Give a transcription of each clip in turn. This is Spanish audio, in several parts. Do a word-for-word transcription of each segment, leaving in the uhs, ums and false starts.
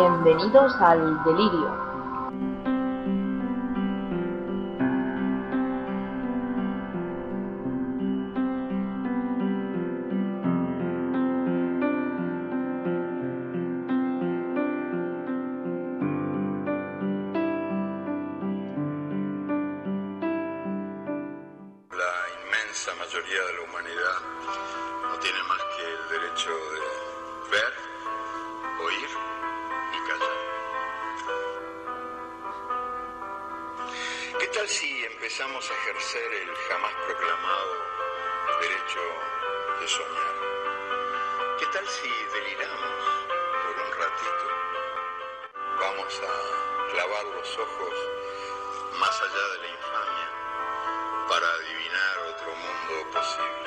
Bienvenidos al Delirio. La mayoría de la humanidad no tiene más que el derecho de ver, oír y callar. ¿Qué tal si empezamos a ejercer el jamás proclamado derecho de soñar? ¿Qué tal si deliramos por un ratito? Vamos a clavar los ojos más allá de la infamia para adivinar otro mundo posible.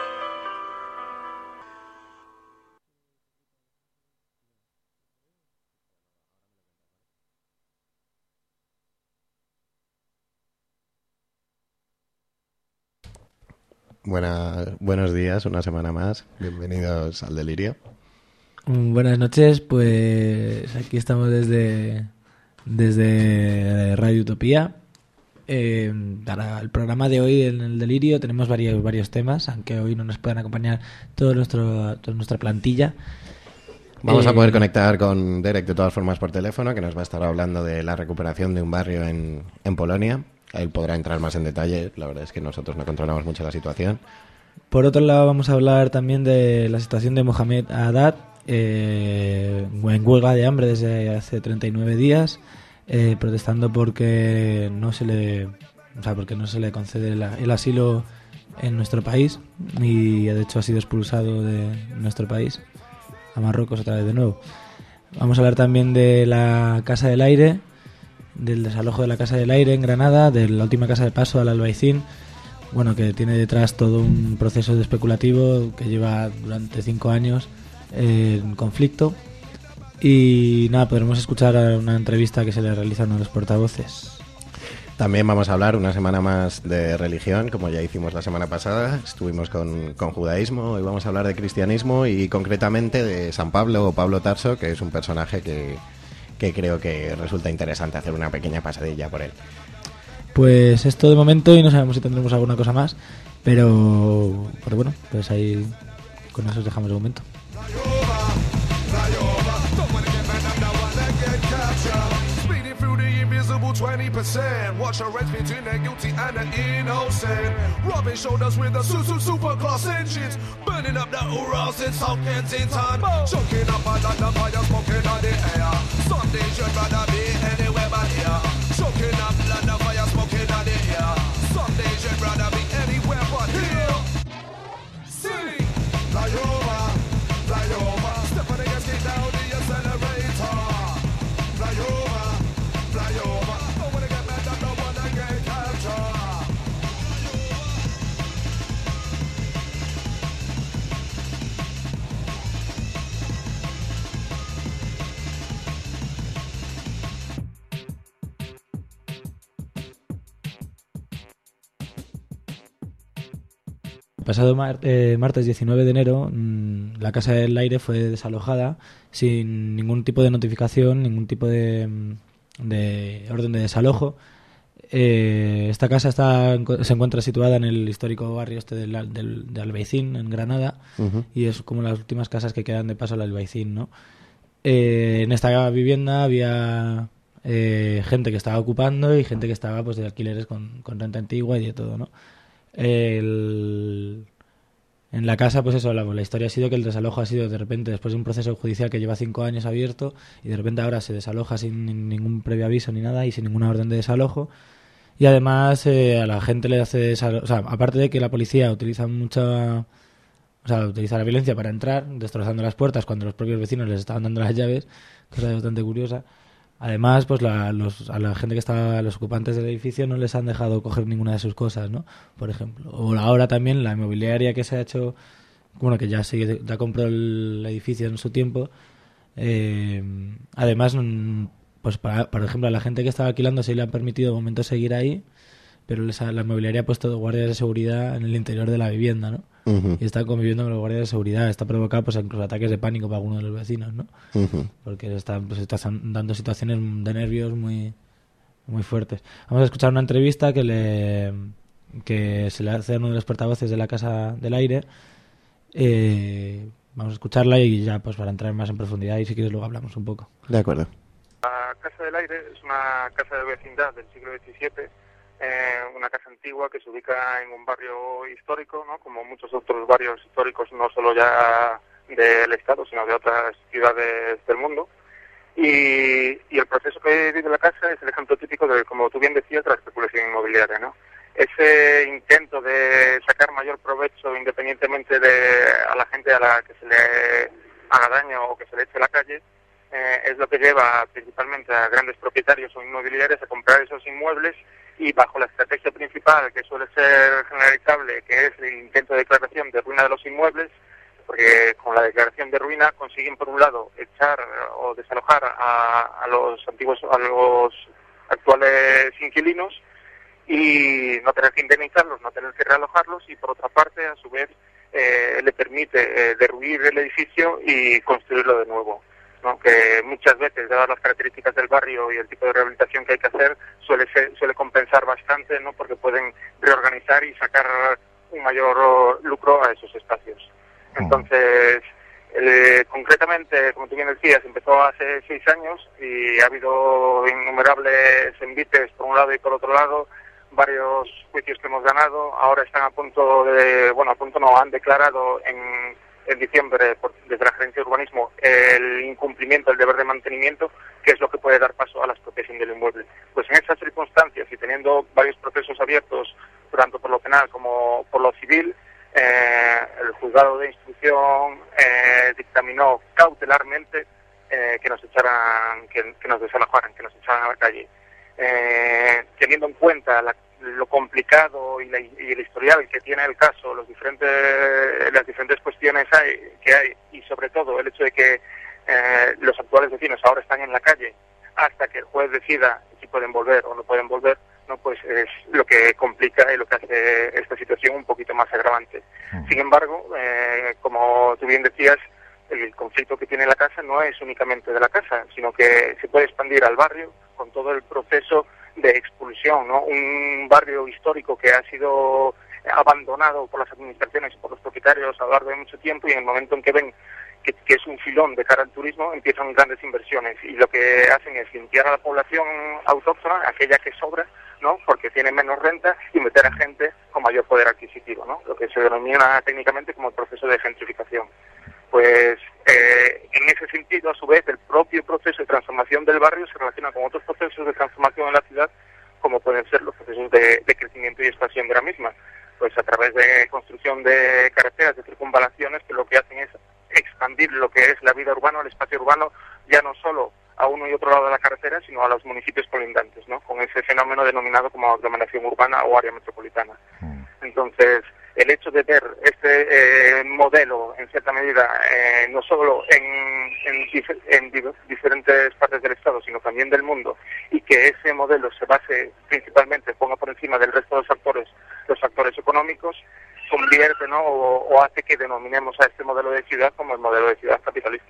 Buena, buenos días, una semana más. Bienvenidos al Delirio. Buenas noches, pues aquí estamos desde, desde Radio Utopía. Eh, para el programa de hoy en el Delirio tenemos varios varios temas, aunque hoy no nos puedan acompañar todo nuestro toda nuestra plantilla. Vamos eh, a poder conectar con Derek de todas formas por teléfono, que nos va a estar hablando de la recuperación de un barrio en, en Polonia. Él podrá entrar más en detalle, la verdad es que nosotros no controlamos mucho la situación. Por otro lado, vamos a hablar también de la situación de Mohamed Haddad, eh, en huelga de hambre desde hace treinta y nueve días. Eh, protestando porque no se le o sea porque no se le concede el, el asilo en nuestro país, y de hecho ha sido expulsado de nuestro país a Marruecos otra vez de nuevo. Vamos a hablar también de la Casa del Aire, del desalojo de la Casa del Aire en Granada, de la última casa de paso al Albaicín, bueno, que tiene detrás todo un proceso de especulativo que lleva durante cinco años eh, en conflicto. Y nada, podremos escuchar una entrevista que se le realiza a uno de los portavoces. También vamos a hablar una semana más de religión, como ya hicimos la semana pasada. Estuvimos con, con judaísmo, hoy vamos a hablar de cristianismo y concretamente de San Pablo o Pablo Tarso, que es un personaje que, que creo que resulta interesante hacer una pequeña pasadilla por él. Pues esto de momento, y no sabemos si tendremos alguna cosa más, pero, pero bueno, pues ahí con eso os dejamos de momento. twenty percent. Watch the race between the guilty and the innocent. Rubbing shoulders with the super super class engines. Burning up the Urals in South Kensington. Choking up a lot of fire, smoking on the air. Some days you'd rather be anywhere but here. Choking up a lot of fire, smoking on the air. Some days you'd rather be anywhere but here. City, fly over, fly over. Step on the gas, get down the accelerator. Fly over, fly over. El pasado mar- eh, martes diecinueve de enero, mmm, la Casa del Aire fue desalojada sin ningún tipo de notificación, ningún tipo de, de orden de desalojo. Eh, esta casa está se encuentra situada en el histórico barrio este del, del, de Albaicín, en Granada, uh-huh. Y es como las últimas casas que quedan de paso al Albaicín, ¿no? Eh, en esta vivienda había eh, gente que estaba ocupando y gente que estaba pues de alquileres con, con renta antigua y de todo, ¿no? El, en la casa, pues eso, la, la historia ha sido que el desalojo ha sido de repente, después de un proceso judicial que lleva cinco años abierto, y de repente ahora se desaloja sin ningún previo aviso ni nada y sin ninguna orden de desalojo. Y además eh, a la gente le hace desalo- o sea, aparte de que la policía utiliza mucha, o sea, utiliza la violencia para entrar, destrozando las puertas cuando los propios vecinos les estaban dando las llaves, cosa bastante curiosa. Además, pues la, los, a la gente que estaba, a los ocupantes del edificio no les han dejado coger ninguna de sus cosas, ¿no? Por ejemplo. O ahora también la inmobiliaria que se ha hecho, bueno, que ya se ya compró el edificio en su tiempo. Eh, además, pues para, por ejemplo, a la gente que estaba alquilando se le han permitido de momento seguir ahí, pero les ha, la inmobiliaria ha puesto guardias de seguridad en el interior de la vivienda, ¿no? uh-huh. y están conviviendo con los guardias de seguridad. Está provocado pues incluso ataques de pánico para algunos de los vecinos, ¿no? Uh-huh. Porque se están, pues, están dando situaciones de nervios muy, muy fuertes. Vamos a escuchar una entrevista que le que se le hace a uno de los portavoces de la Casa del Aire. Eh, vamos a escucharla y ya pues para entrar más en profundidad, y si quieres luego hablamos un poco. De acuerdo. La Casa del Aire es una casa de vecindad del siglo diecisiete, eh, una casa antigua que se ubica en un barrio histórico, ¿no? Como muchos otros barrios históricos, no solo ya del Estado, sino de otras ciudades del mundo. Y, y el proceso que vive la casa es el ejemplo típico de, como tú bien decías, de la especulación inmobiliaria, ¿no? Ese intento de sacar mayor provecho independientemente de a la gente a la que se le haga daño o que se le eche a la calle, eh, es lo que lleva principalmente a grandes propietarios o inmobiliarios a comprar esos inmuebles, y bajo la estrategia principal, que suele ser generalizable, que es el intento de declaración de ruina de los inmuebles, porque con la declaración de ruina consiguen por un lado echar o desalojar a, a los antiguos, a los actuales inquilinos, y no tener que indemnizarlos, no tener que realojarlos, y por otra parte, a su vez, eh, le permite eh, derruir el edificio y construirlo de nuevo, ¿no? Que muchas veces, dadas las características del barrio y el tipo de rehabilitación que hay que hacer, suele ser, suele compensar bastante, ¿no? Porque pueden reorganizar y sacar un mayor lucro a esos espacios. Entonces, eh, concretamente, como tú bien decías, empezó hace seis años y ha habido innumerables envites por un lado y por otro lado, varios juicios que hemos ganado. Ahora están a punto de, bueno, a punto no, han declarado en, en diciembre por, desde la Gerencia de Urbanismo el incumplimiento del deber de mantenimiento, que es lo que puede dar paso a la expropiación del inmueble. Pues en esas circunstancias y teniendo varios procesos abiertos, tanto por lo penal como por lo civil, eh, el juzgado de instrucción eh, dictaminó cautelarmente eh, que nos echaran, que, que nos desalojaran, que nos echaran a la calle. Eh, teniendo en cuenta la, lo complicado y, la, y el historial que tiene el caso, los diferentes, las diferentes cuestiones hay, que hay, y sobre todo el hecho de que eh, los actuales vecinos ahora están en la calle hasta que el juez decida si pueden volver o no pueden volver, no, pues es lo que complica y lo que hace esta situación un poquito más agravante. Sin embargo, eh, como tú bien decías, el conflicto que tiene la casa no es únicamente de la casa, sino que se puede expandir al barrio con todo el proceso de expulsión, ¿no? Un barrio histórico que ha sido abandonado por las administraciones y por los propietarios a lo largo de mucho tiempo, y en el momento en que ven que, que es un filón de cara al turismo, empiezan grandes inversiones, y lo que hacen es limpiar a la población autóctona, aquella que sobra, ¿no? Porque tiene menos renta, y meter a gente con mayor poder adquisitivo, ¿no? Lo que se denomina técnicamente como el proceso de gentrificación. Pues eh, en ese sentido, a su vez, el propio proceso de transformación del barrio se relaciona con otros procesos de transformación en la ciudad, como pueden ser los procesos de, de crecimiento y expansión de la misma, pues a través de construcción de carreteras, de circunvalaciones, que lo que hacen es expandir lo que es la vida urbana, el espacio urbano, ya no solo a uno y otro lado de la carretera, sino a los municipios colindantes, ¿no? Con ese fenómeno denominado como aglomeración urbana o área metropolitana. Entonces, el hecho de ver este eh, modelo, en cierta medida, eh, no solo en, en, dif- en dif- diferentes partes del Estado, sino también del mundo, y que ese modelo se base principalmente, ponga por encima del resto de los factores, los factores económicos, convierte, ¿no? o, o hace que denominemos a este modelo de ciudad como el modelo de ciudad capitalista.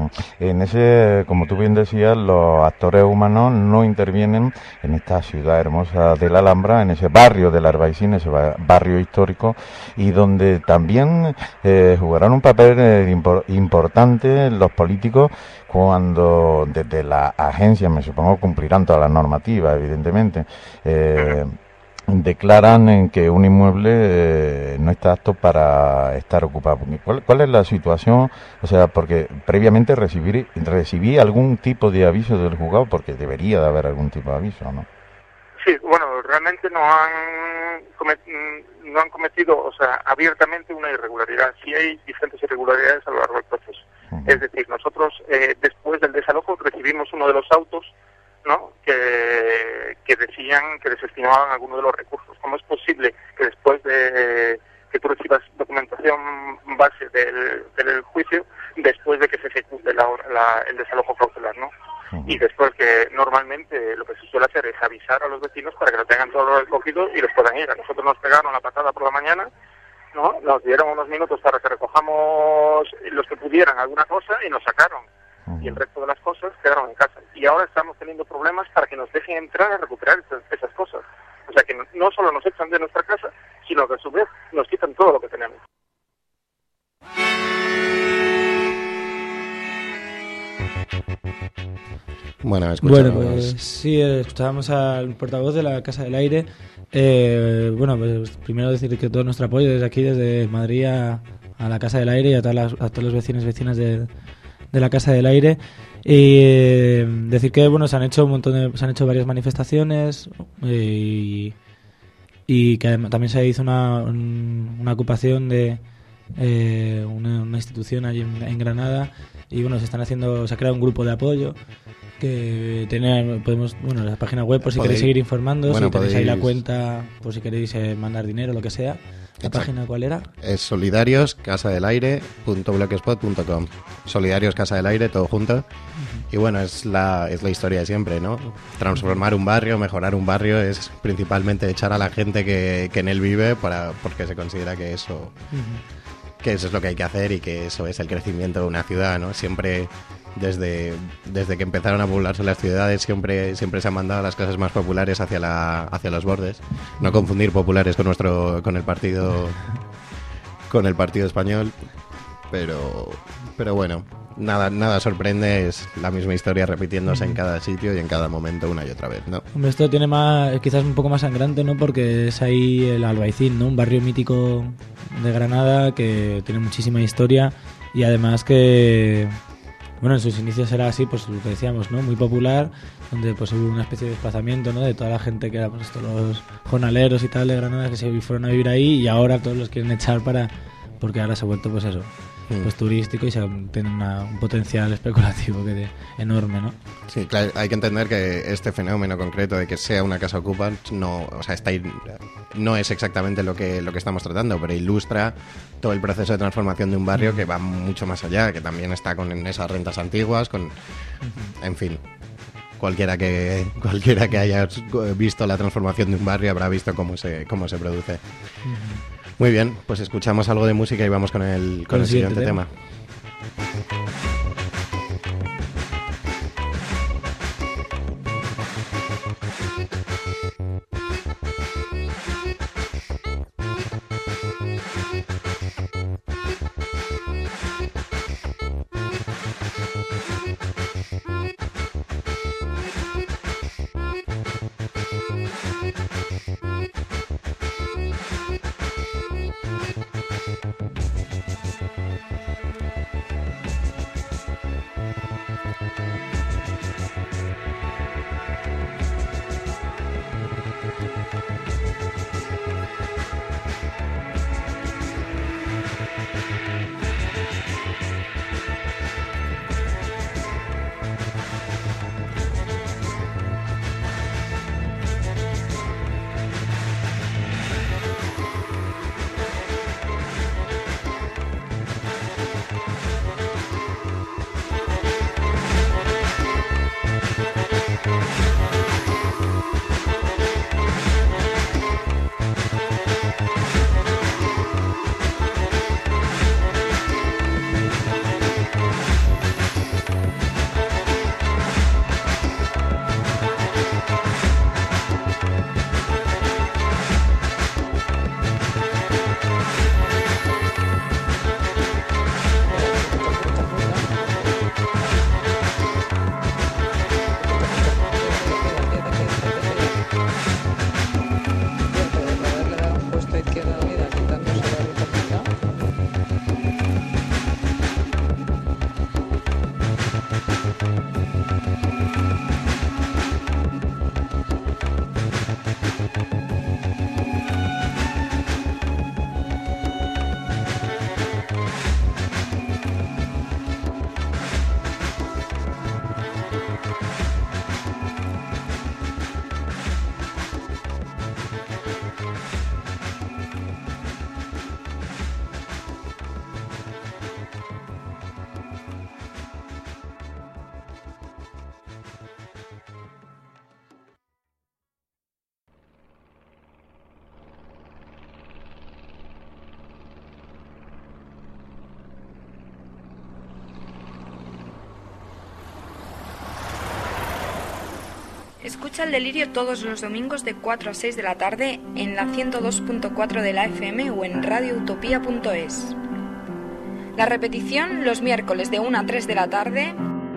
En ese, como tú bien decías, los actores humanos no intervienen en esta ciudad hermosa de la Alhambra, en ese barrio del Albaicín, ese barrio histórico, y donde también eh, jugarán un papel eh, impor- importante los políticos cuando desde la agencia, me supongo, cumplirán todas las normativas, evidentemente, eh, declaran en que un inmueble eh, no está apto para estar ocupado. ¿Cuál, ¿Cuál es la situación? O sea, porque previamente recibir, recibí algún tipo de aviso del juzgado, porque debería de haber algún tipo de aviso, ¿no? Sí, bueno, realmente no han comet- no han cometido, o sea, abiertamente una irregularidad. Sí hay diferentes irregularidades a lo largo del proceso. Uh-huh. Es decir, nosotros eh, después del desalojo recibimos uno de los autos, ¿no? que, que decían que desestimaban algunos de los recursos. ¿Cómo es posible que después de que tú recibas documentación base del, del juicio, después de que se ejecute la, la, el desalojo cautelar, ¿no? Uh-huh. Y después que normalmente lo que se suele hacer es avisar a los vecinos para que lo tengan todo recogido y los puedan ir. A nosotros nos pegaron la patada por la mañana ¿no? Nos dieron unos minutos para que recojamos los que pudieran alguna cosa y nos sacaron. Uh-huh. Y el resto de las cosas quedaron en casa. Y ahora estamos teniendo problemas para que nos dejen entrar a recuperar esas, esas cosas. O sea que no, no solo nos echan de nuestra casa, sino que a su vez nos quitan todo lo que tenemos. Bueno, escuchamos... bueno, pues sí, escuchábamos al portavoz de la Casa del Aire. Eh, bueno, pues primero decir que todo nuestro apoyo desde aquí, desde Madrid a, a la Casa del Aire y a, todas las, a todos los vecinos y vecinas de, de la Casa del Aire. Y eh, decir que bueno, se han hecho un montón de, se han hecho varias manifestaciones y, y que además, también se hizo una, un, una ocupación de eh, una, una institución allí en, en Granada. Y bueno, se están haciendo, se ha creado un grupo de apoyo que tener, podemos, bueno, la página web por si podéis, queréis seguir informando, bueno, si tenéis podéis, ahí la cuenta por si queréis eh, mandar dinero, lo que sea. ¿La exacto. página cuál era? Es solidarios casa del aire punto blogspot punto com. Solidarios Casa del Aire, todo junto. Uh-huh. Y bueno, es la, es la historia de siempre, ¿no? Transformar un barrio, mejorar un barrio es principalmente echar a la gente que, que en él vive para, porque se considera que eso... Uh-huh. que eso es lo que hay que hacer y que eso es el crecimiento de una ciudad, ¿no? Siempre, desde, desde que empezaron a poblarse las ciudades, siempre, siempre se han mandado las clases más populares hacia, la, hacia los bordes. No confundir populares con nuestro, con el partido, con el partido español, pero, pero bueno, nada, nada sorprende, es la misma historia repitiéndose en cada sitio y en cada momento una y otra vez, ¿no? Hombre, esto tiene más, quizás un poco más sangrante, ¿no? Porque es ahí el Albaicín, ¿no? Un barrio mítico de Granada que tiene muchísima historia y además que, bueno, en sus inicios era así, pues lo que decíamos, ¿no? Muy popular, donde pues hubo una especie de desplazamiento, ¿no? De toda la gente que era, pues todos los jornaleros y tal de Granada que se fueron a vivir ahí y ahora todos los quieren echar para, porque ahora se ha vuelto, pues eso, pues turístico y se tiene una, un potencial especulativo que de, enorme, ¿no? Sí, claro, hay que entender que este fenómeno concreto de que sea una casa ocupa no, o sea, está, no es exactamente lo que lo que estamos tratando, pero ilustra todo el proceso de transformación de un barrio que va mucho más allá, que también está con esas rentas antiguas, con, en fin, cualquiera que cualquiera que haya visto la transformación de un barrio habrá visto cómo se cómo se produce. Uh-huh. Muy bien, pues escuchamos algo de música y vamos con el, con con el, el siguiente, siguiente tema. tema. Escucha El Delirio todos los domingos de cuatro a seis de la tarde en la ciento dos punto cuatro de la F M o en radio utopía punto es. La repetición los miércoles de una a tres de la tarde.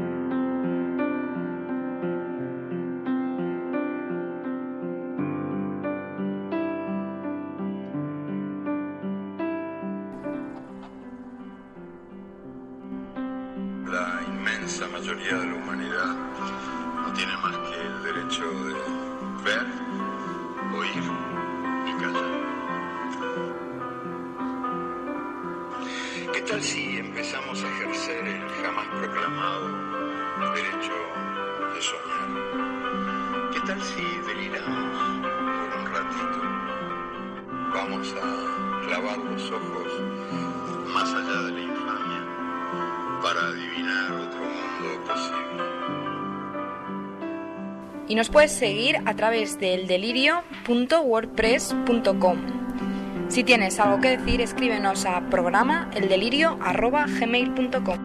La inmensa mayoría de la humanidad no tiene más que el derecho de ver, oír y callar. ¿Qué tal si empezamos a ejercer el jamás proclamado derecho de soñar? ¿Qué tal si deliramos por un ratito? Vamos a clavar los ojos más allá de la infamia para adivinar otro mundo posible. Y nos puedes seguir a través de el delirio punto wordpress punto com. Si tienes algo que decir, escríbenos a programa eldelirio arroba gmail punto com.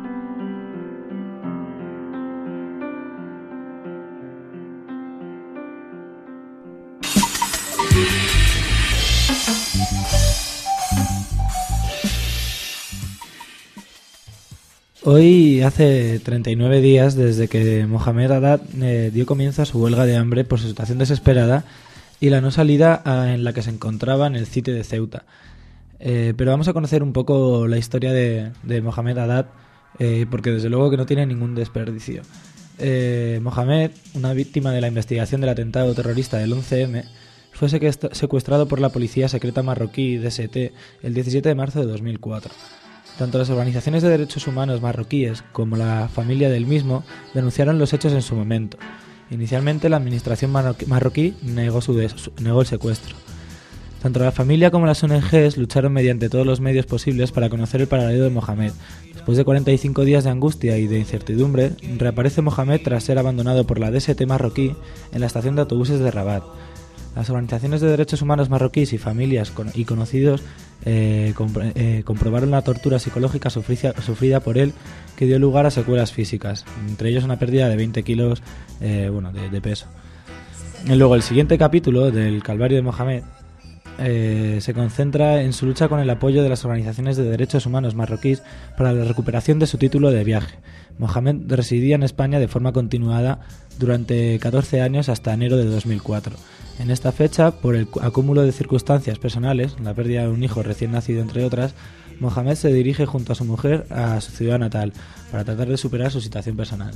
Hoy hace treinta y nueve días desde que Mohamed Haddad eh, dio comienzo a su huelga de hambre por su situación desesperada y la no salida a, en la que se encontraba en el sitio de Ceuta. Eh, pero vamos a conocer un poco la historia de, de Mohamed Haddad, eh, porque desde luego que no tiene ningún desperdicio. Eh, Mohamed, una víctima de la investigación del atentado terrorista del once eme, fue secuestrado por la policía secreta marroquí D S T el diecisiete de marzo de dos mil cuatro. Tanto las organizaciones de derechos humanos marroquíes como la familia del mismo denunciaron los hechos en su momento. Inicialmente la administración marroquí negó, su de, su, negó el secuestro. Tanto la familia como las O N Ges lucharon mediante todos los medios posibles para conocer el paradero de Mohamed. Después de cuarenta y cinco días de angustia y de incertidumbre, reaparece Mohamed tras ser abandonado por la D S T marroquí en la estación de autobuses de Rabat. Las organizaciones de derechos humanos marroquíes y familias con, y conocidos eh, compro, eh, comprobaron la tortura psicológica sufrida, sufrida por él, que dio lugar a secuelas físicas, entre ellos una pérdida de veinte kilos eh, bueno, de, de peso. Y luego el siguiente capítulo del Calvario de Mohamed eh, se concentra en su lucha con el apoyo de las organizaciones de derechos humanos marroquíes para la recuperación de su título de viaje. Mohamed residía en España de forma continuada durante catorce años hasta enero de dos mil cuatro. En esta fecha, por el acúmulo de circunstancias personales, la pérdida de un hijo recién nacido entre otras, Mohamed se dirige junto a su mujer a su ciudad natal para tratar de superar su situación personal.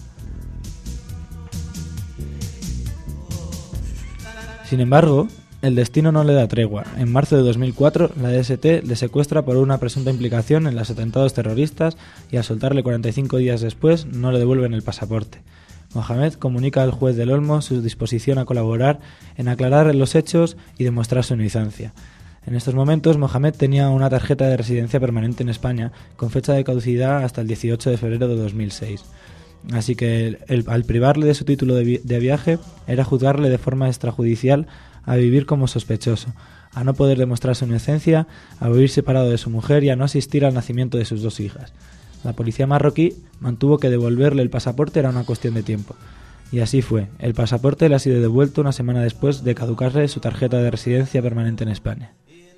Sin embargo, el destino no le da tregua. En marzo de dos mil cuatro, la D S T le secuestra por una presunta implicación en los atentados terroristas y al soltarle cuarenta y cinco días después no le devuelven el pasaporte. Mohamed comunica al juez del Olmo su disposición a colaborar en aclarar los hechos y demostrar su inocencia. En estos momentos, Mohamed tenía una tarjeta de residencia permanente en España con fecha de caducidad hasta el dieciocho de febrero de dos mil seis. Así que el, el, al privarle de su título de, vi- de viaje era juzgarle de forma extrajudicial a vivir como sospechoso, a no poder demostrar su inocencia, a vivir separado de su mujer y a no asistir al nacimiento de sus dos hijas. La policía marroquí mantuvo que devolverle el pasaporte era una cuestión de tiempo. Y así fue. El pasaporte le ha sido devuelto una semana después de caducarle su tarjeta de residencia permanente en España.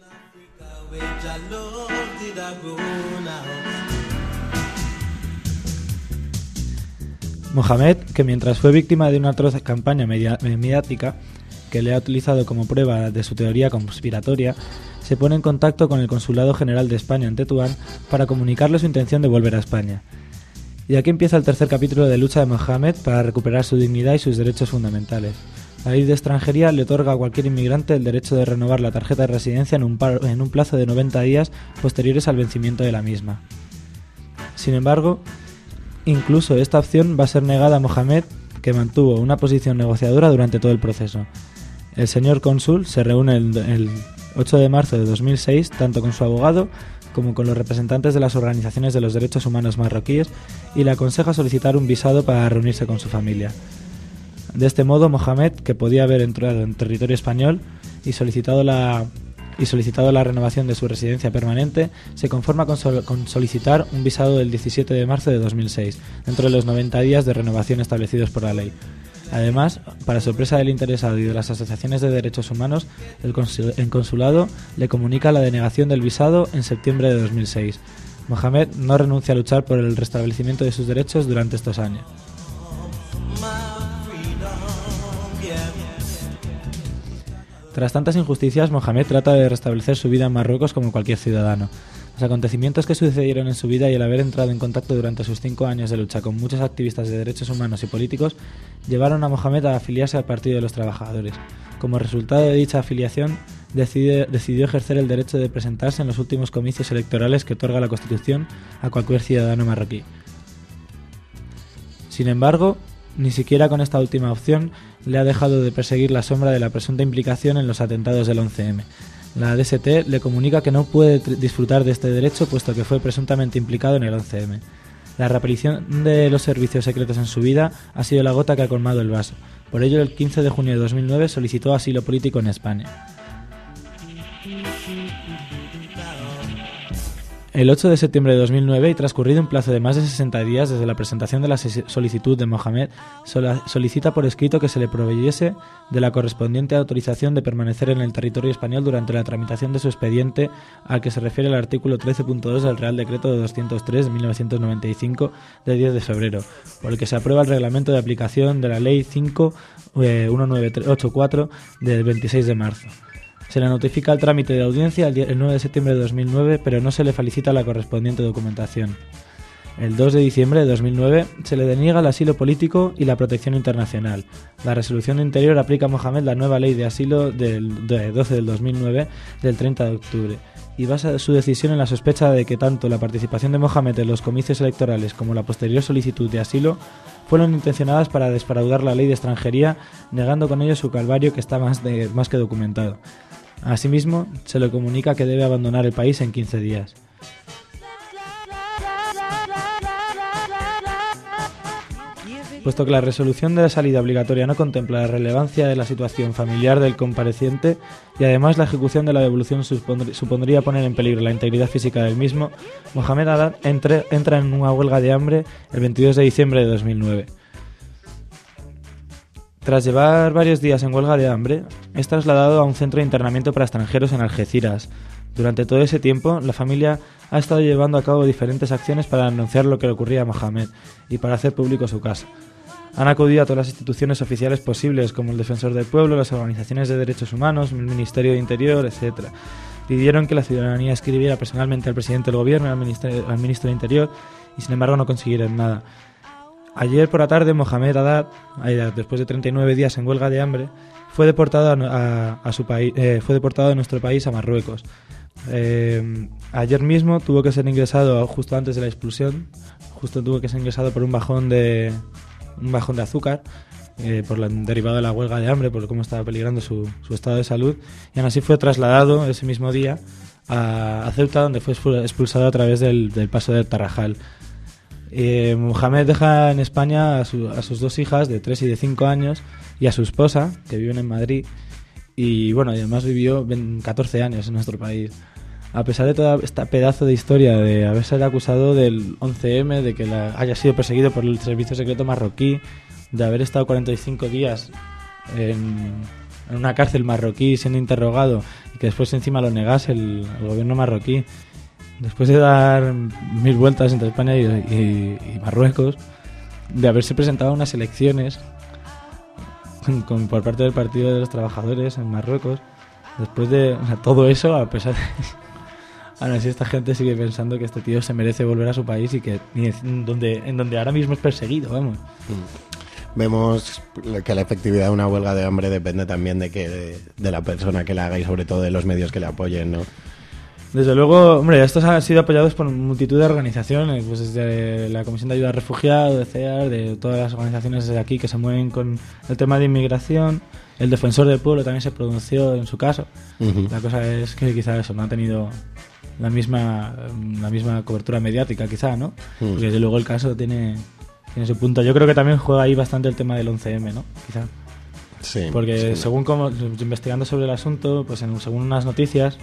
Mohamed, que mientras fue víctima de una atroz campaña media- mediática que le ha utilizado como prueba de su teoría conspiratoria, se pone en contacto con el Consulado General de España en Tetuán para comunicarle su intención de volver a España. Y aquí empieza el tercer capítulo de lucha de Mohamed para recuperar su dignidad y sus derechos fundamentales. La ley de extranjería le otorga a cualquier inmigrante el derecho de renovar la tarjeta de residencia en un, par- en un plazo de noventa días posteriores al vencimiento de la misma. Sin embargo, incluso esta opción va a ser negada a Mohamed, que mantuvo una posición negociadora durante todo el proceso. El señor cónsul se reúne el, el ocho de marzo de dos mil seis tanto con su abogado como con los representantes de las organizaciones de los derechos humanos marroquíes y le aconseja solicitar un visado para reunirse con su familia. De este modo, Mohamed, que podía haber entrado en territorio español y solicitado la, y solicitado la renovación de su residencia permanente, se conforma con, sol, con solicitar un visado del diecisiete de marzo de dos mil seis, dentro de los noventa días de renovación establecidos por la ley. Además, para sorpresa del interesado y de las asociaciones de derechos humanos, el consul- el consulado le comunica la denegación del visado en septiembre de dos mil seis. Mohamed no renuncia a luchar por el restablecimiento de sus derechos durante estos años. Tras tantas injusticias, Mohamed trata de restablecer su vida en Marruecos como cualquier ciudadano. Los acontecimientos que sucedieron en su vida y el haber entrado en contacto durante sus cinco años de lucha con muchos activistas de derechos humanos y políticos llevaron a Mohamed a afiliarse al Partido de los Trabajadores. Como resultado de dicha afiliación, decide, decidió ejercer el derecho de presentarse en los últimos comicios electorales que otorga la Constitución a cualquier ciudadano marroquí. Sin embargo, ni siquiera con esta última opción le ha dejado de perseguir la sombra de la presunta implicación en los atentados del once eme. La D S T le comunica que no puede tr- disfrutar de este derecho puesto que fue presuntamente implicado en el once eme. La reaparición de los servicios secretos en su vida ha sido la gota que ha colmado el vaso. Por ello, el quince de junio de dos mil nueve solicitó asilo político en España. El ocho de septiembre de dos mil nueve, y transcurrido un plazo de más de sesenta días desde la presentación de la solicitud de Mohamed, solicita por escrito que se le proveyese de la correspondiente autorización de permanecer en el territorio español durante la tramitación de su expediente, al que se refiere el artículo trece punto dos del Real Decreto de doscientos tres de mil novecientos noventa y cinco de diez de febrero, por el que se aprueba el reglamento de aplicación de la Ley cinco mil novecientos ochenta y cuatro del veintiséis de marzo. Se le notifica el trámite de audiencia el nueve de septiembre de dos mil nueve, pero no se le felicita la correspondiente documentación. El dos de diciembre de dos mil nueve se le deniega el asilo político y la protección internacional. La resolución de Interior aplica a Mohamed la nueva ley de asilo del doce del dos mil nueve del treinta de octubre y basa su decisión en la sospecha de que tanto la participación de Mohamed en los comicios electorales como la posterior solicitud de asilo fueron intencionadas para defraudar la ley de extranjería, negando con ello su calvario que está más, de, más que documentado. Asimismo, se le comunica que debe abandonar el país en quince días. Puesto que la resolución de la salida obligatoria no contempla la relevancia de la situación familiar del compareciente y además la ejecución de la devolución supondría poner en peligro la integridad física del mismo, Mohamed Haddad entre, entra en una huelga de hambre el veintidós de diciembre de dos mil nueve. Tras llevar varios días en huelga de hambre, es trasladado a un centro de internamiento para extranjeros en Algeciras. Durante todo ese tiempo, la familia ha estado llevando a cabo diferentes acciones para anunciar lo que le ocurría a Mohamed y para hacer público su caso. Han acudido a todas las instituciones oficiales posibles, como el Defensor del Pueblo, las organizaciones de derechos humanos, el Ministerio de Interior, etcétera. Pidieron que la ciudadanía escribiera personalmente al presidente del gobierno y al ministro, al ministro de Interior, y sin embargo no consiguieron nada. Ayer por la tarde, Mohamed Haddad, después de treinta y nueve días en huelga de hambre, fue deportado a, a, a su país, eh, fue deportado de nuestro país a Marruecos. Eh, ayer mismo tuvo que ser ingresado justo antes de la expulsión, justo tuvo que ser ingresado por un bajón de un bajón de azúcar, eh, por la, derivado de la huelga de hambre, por cómo estaba peligrando su, su estado de salud, y aún así fue trasladado ese mismo día a, a Ceuta, donde fue expulsado a través del, del paso del Tarrajal. Eh, Mohamed deja en España a, su, a sus dos hijas de tres y de cinco años y a su esposa, que viven en Madrid, y bueno, además vivió catorce años en nuestro país. A pesar de toda esta pedazo de historia de haber sido acusado del once eme, de que la, haya sido perseguido por el servicio secreto marroquí, de haber estado cuarenta y cinco días en, en una cárcel marroquí siendo interrogado y que después encima lo negase el, el gobierno marroquí, después de dar mil vueltas entre España y, y, y Marruecos, de haberse presentado a unas elecciones con, con, por parte del Partido de los Trabajadores en Marruecos, después de o sea, todo eso, a pesar de... Ahora sí, esta gente sigue pensando que este tío se merece volver a su país y que en donde, en donde ahora mismo es perseguido, vamos. Vemos que la efectividad de una huelga de hambre depende también de que de, de la persona que la haga y sobre todo de los medios que le apoyen, ¿no? Desde luego, hombre, estos han sido apoyados por multitud de organizaciones, pues desde la Comisión de Ayuda a Refugiados, de C E A R, de todas las organizaciones desde aquí que se mueven con el tema de inmigración. El Defensor del Pueblo también se pronunció en su caso. Uh-huh. La cosa es que quizá eso no ha tenido la misma la misma cobertura mediática, quizá, ¿no? Uh-huh. Porque desde luego el caso tiene, tiene su punto. Yo creo que también juega ahí bastante el tema del once eme, ¿no? Quizá. Sí. Porque sí, según como investigando sobre el asunto, pues en, según unas noticias,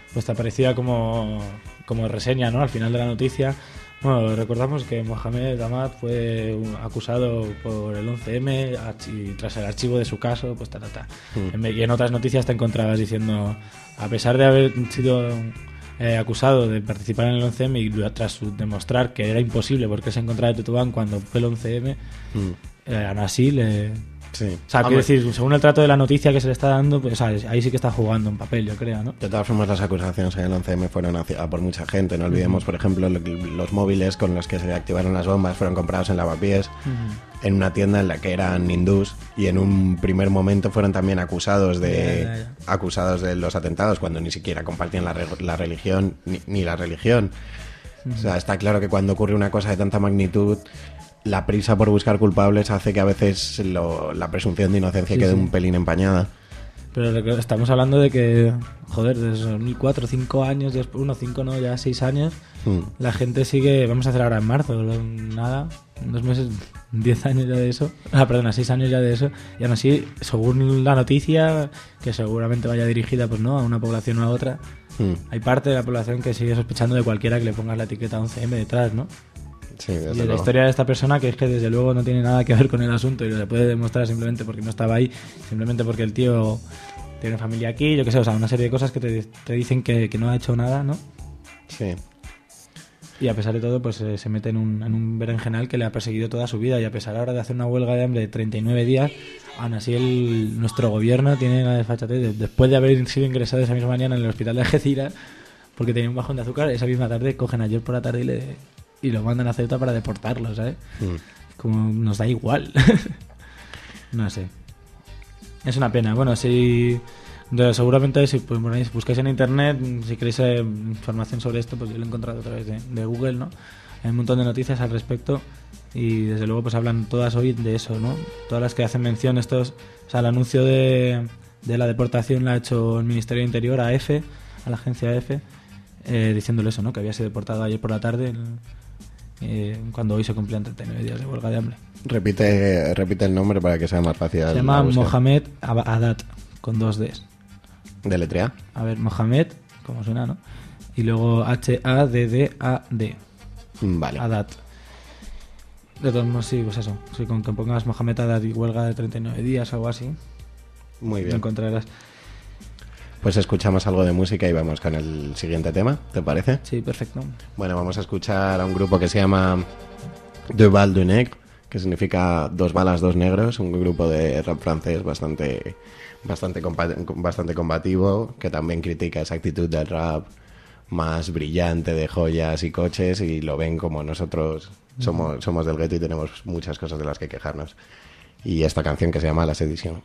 pues te aparecía como, como reseña, ¿no? Al final de la noticia. Bueno, recordamos que Mohamed Ahmad fue acusado por el once eme y tras el archivo de su caso, pues ta, ta, ta. Mm. Y en otras noticias te encontrabas diciendo, a pesar de haber sido eh, acusado de participar en el once eme y tras demostrar que era imposible porque se encontraba en Tetuán cuando fue el once eme, mm. eh, aún así le... Sí. O sea, quiero decir, según el trato de la noticia que se le está dando, pues ¿sabes? Ahí sí que está jugando un papel, yo creo, ¿no? De todas formas, las acusaciones en el once eme fueron hacia, por mucha gente. No olvidemos, uh-huh. por ejemplo, lo, los móviles con los que se activaron las bombas fueron comprados en Lavapiés, uh-huh. en una tienda en la que eran hindús, y en un primer momento fueron también acusados de yeah, yeah, yeah. acusados de los atentados cuando ni siquiera compartían la, re, la religión ni, ni la religión. Uh-huh. O sea, está claro que cuando ocurre una cosa de tanta magnitud, la prisa por buscar culpables hace que a veces lo, la presunción de inocencia sí, quede sí. un pelín empañada. Pero estamos hablando de que, joder, desde dos mil cuatro, cinco años, después, uno, cinco no, ya seis años, mm. la gente sigue, vamos a hacer ahora en marzo, nada, dos meses, diez años ya de eso, ah, perdona, seis años ya de eso, y aún así, según la noticia, que seguramente vaya dirigida, pues no, a una población o a otra, mm. hay parte de la población que sigue sospechando de cualquiera que le pongas la etiqueta once eme detrás, ¿no? Sí, y la historia de esta persona, que es que desde luego no tiene nada que ver con el asunto y lo se puede demostrar simplemente porque no estaba ahí, simplemente porque el tío tiene familia aquí, yo qué sé, o sea, una serie de cosas que te, te dicen que, que no ha hecho nada, ¿no? Sí. Y a pesar de todo, pues eh, se mete en un, en un berenjenal que le ha perseguido toda su vida, y a pesar ahora de hacer una huelga de hambre de treinta y nueve días, aún así el, nuestro gobierno tiene la desfachatez de, después de haber sido ingresado esa misma mañana en el hospital de Algeciras porque tenía un bajón de azúcar, esa misma tarde cogen ayer por la tarde y le... y lo mandan a Ceuta para deportarlo, ¿sabes? Mm. Como nos da igual. No sé. Es una pena. Bueno, si seguramente si pues, buscáis en internet, si queréis eh, información sobre esto, pues yo lo he encontrado a través de, de Google, ¿no? Hay un montón de noticias al respecto y desde luego pues hablan todas hoy de eso, ¿no? Todas las que hacen mención estos, o sea, el anuncio de, de la deportación lo ha hecho el Ministerio de Interior a EFE, a la agencia EFE, eh, diciéndole eso, ¿no? Que había sido deportado ayer por la tarde. El, Eh, cuando hoy se cumplían treinta y nueve días de huelga de hambre. Repite repite el nombre para que sea más fácil. Se llama Mohamed Haddad, con dos Ds. ¿Deletrea? A ver, Mohamed, como suena, ¿no? Y luego H A D D A D. Vale. Haddad. De todos modos, sí, pues eso. Sí, con que pongas Mohamed Haddad y huelga de treinta y nueve días o algo así. Muy bien. Lo encontrarás. Pues escuchamos algo de música y vamos con el siguiente tema, ¿te parece? Sí, perfecto. Bueno, vamos a escuchar a un grupo que se llama Deux Balles du Negre, que significa dos balas, dos negros, un grupo de rap francés bastante bastante compa- bastante combativo, que también critica esa actitud del rap más brillante de joyas y coches, y lo ven como nosotros somos, somos del gueto y tenemos muchas cosas de las que quejarnos. Y esta canción que se llama La Sedición.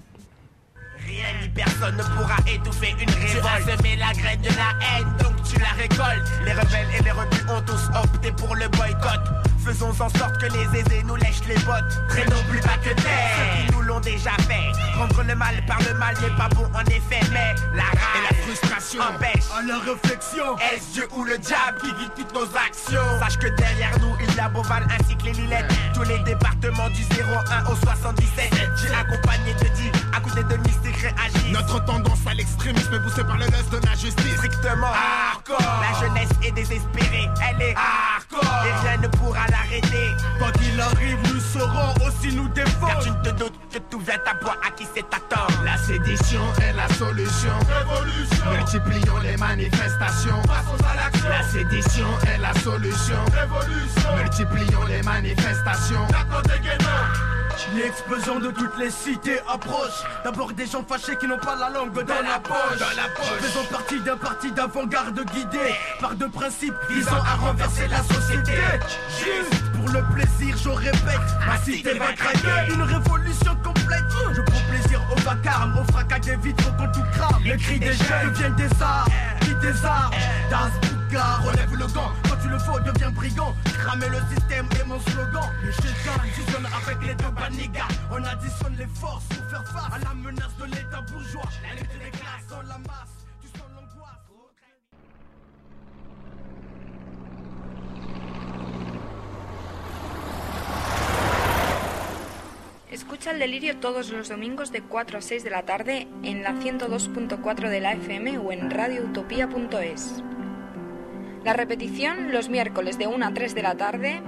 Rien ni personne ne pourra étouffer une révolte. Tu as semé la graine de la haine, donc tu la récoltes. Les rebelles et les rebus ont tous opté pour le boycott. Faisons en sorte que les aisés nous lèchent les bottes. Traînons plus bas que terre, ceux qui nous l'ont déjà fait. Prendre le mal par le mal n'est pas bon en effet, mais la rage et la frustration empêchent à leur réflexion. Est-ce Dieu ou le diable qui guide toutes nos actions? Sache que derrière nous il y a Beauval ainsi que les Lilettes. Tous les départements du zéro un au soixante-dix-sept. J'ai accompagné de dix, à côté de mystique réagit. Notre tendance à l'extrémisme est poussée par le lust de la justice. Strictement hardcore. La jeunesse est désespérée, elle est hardcore. Et rien ne pourra l'arrêter. Quand il arrive, nous saurons aussi nous défendre. Car tu ne te doutes que tout vient à boire, à qui c'est attendre. La sédition est la solution. Révolution. Multiplions les manifestations. Passons à l'action. La sédition est la solution. Révolution. Multiplions les manifestations. L'explosion de toutes les cités approche. D'abord des gens fâchés qui n'ont pas la langue dans, dans la poche. Dans la poche. Faisons partie d'un parti d'avant-garde guidé par deux principes visant à renverser la société. Juste pour le plaisir, je répète, ma cité va craquer. Une révolution complète. Je prends plaisir au vacarme, au fracas des vitres quand tout crame. Les cris des jeunes deviennent des arts, qui des arts. Das Bouga, relève le gant. Quand tu le faut, deviens brigand. Cramer le système est mon slogan. Le chétan fusionne avec les deux banigas. On additionne les forces pour faire face à la menace de l'état bourgeois. La lutte des classes dans la masse. Tu sens l'angoisse. Escucha Escucha el Delirio todos los domingos de cuatro a seis de la tarde en la ciento dos punto cuatro de la F M o en radio utopía punto es. La repetición los miércoles de una a tres de la tarde.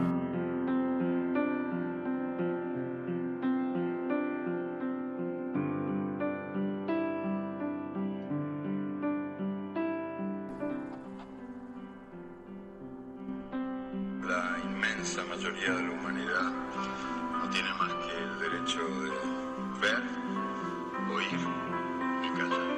La inmensa mayoría de la humanidad no tiene más que el derecho de ver, oír y callar.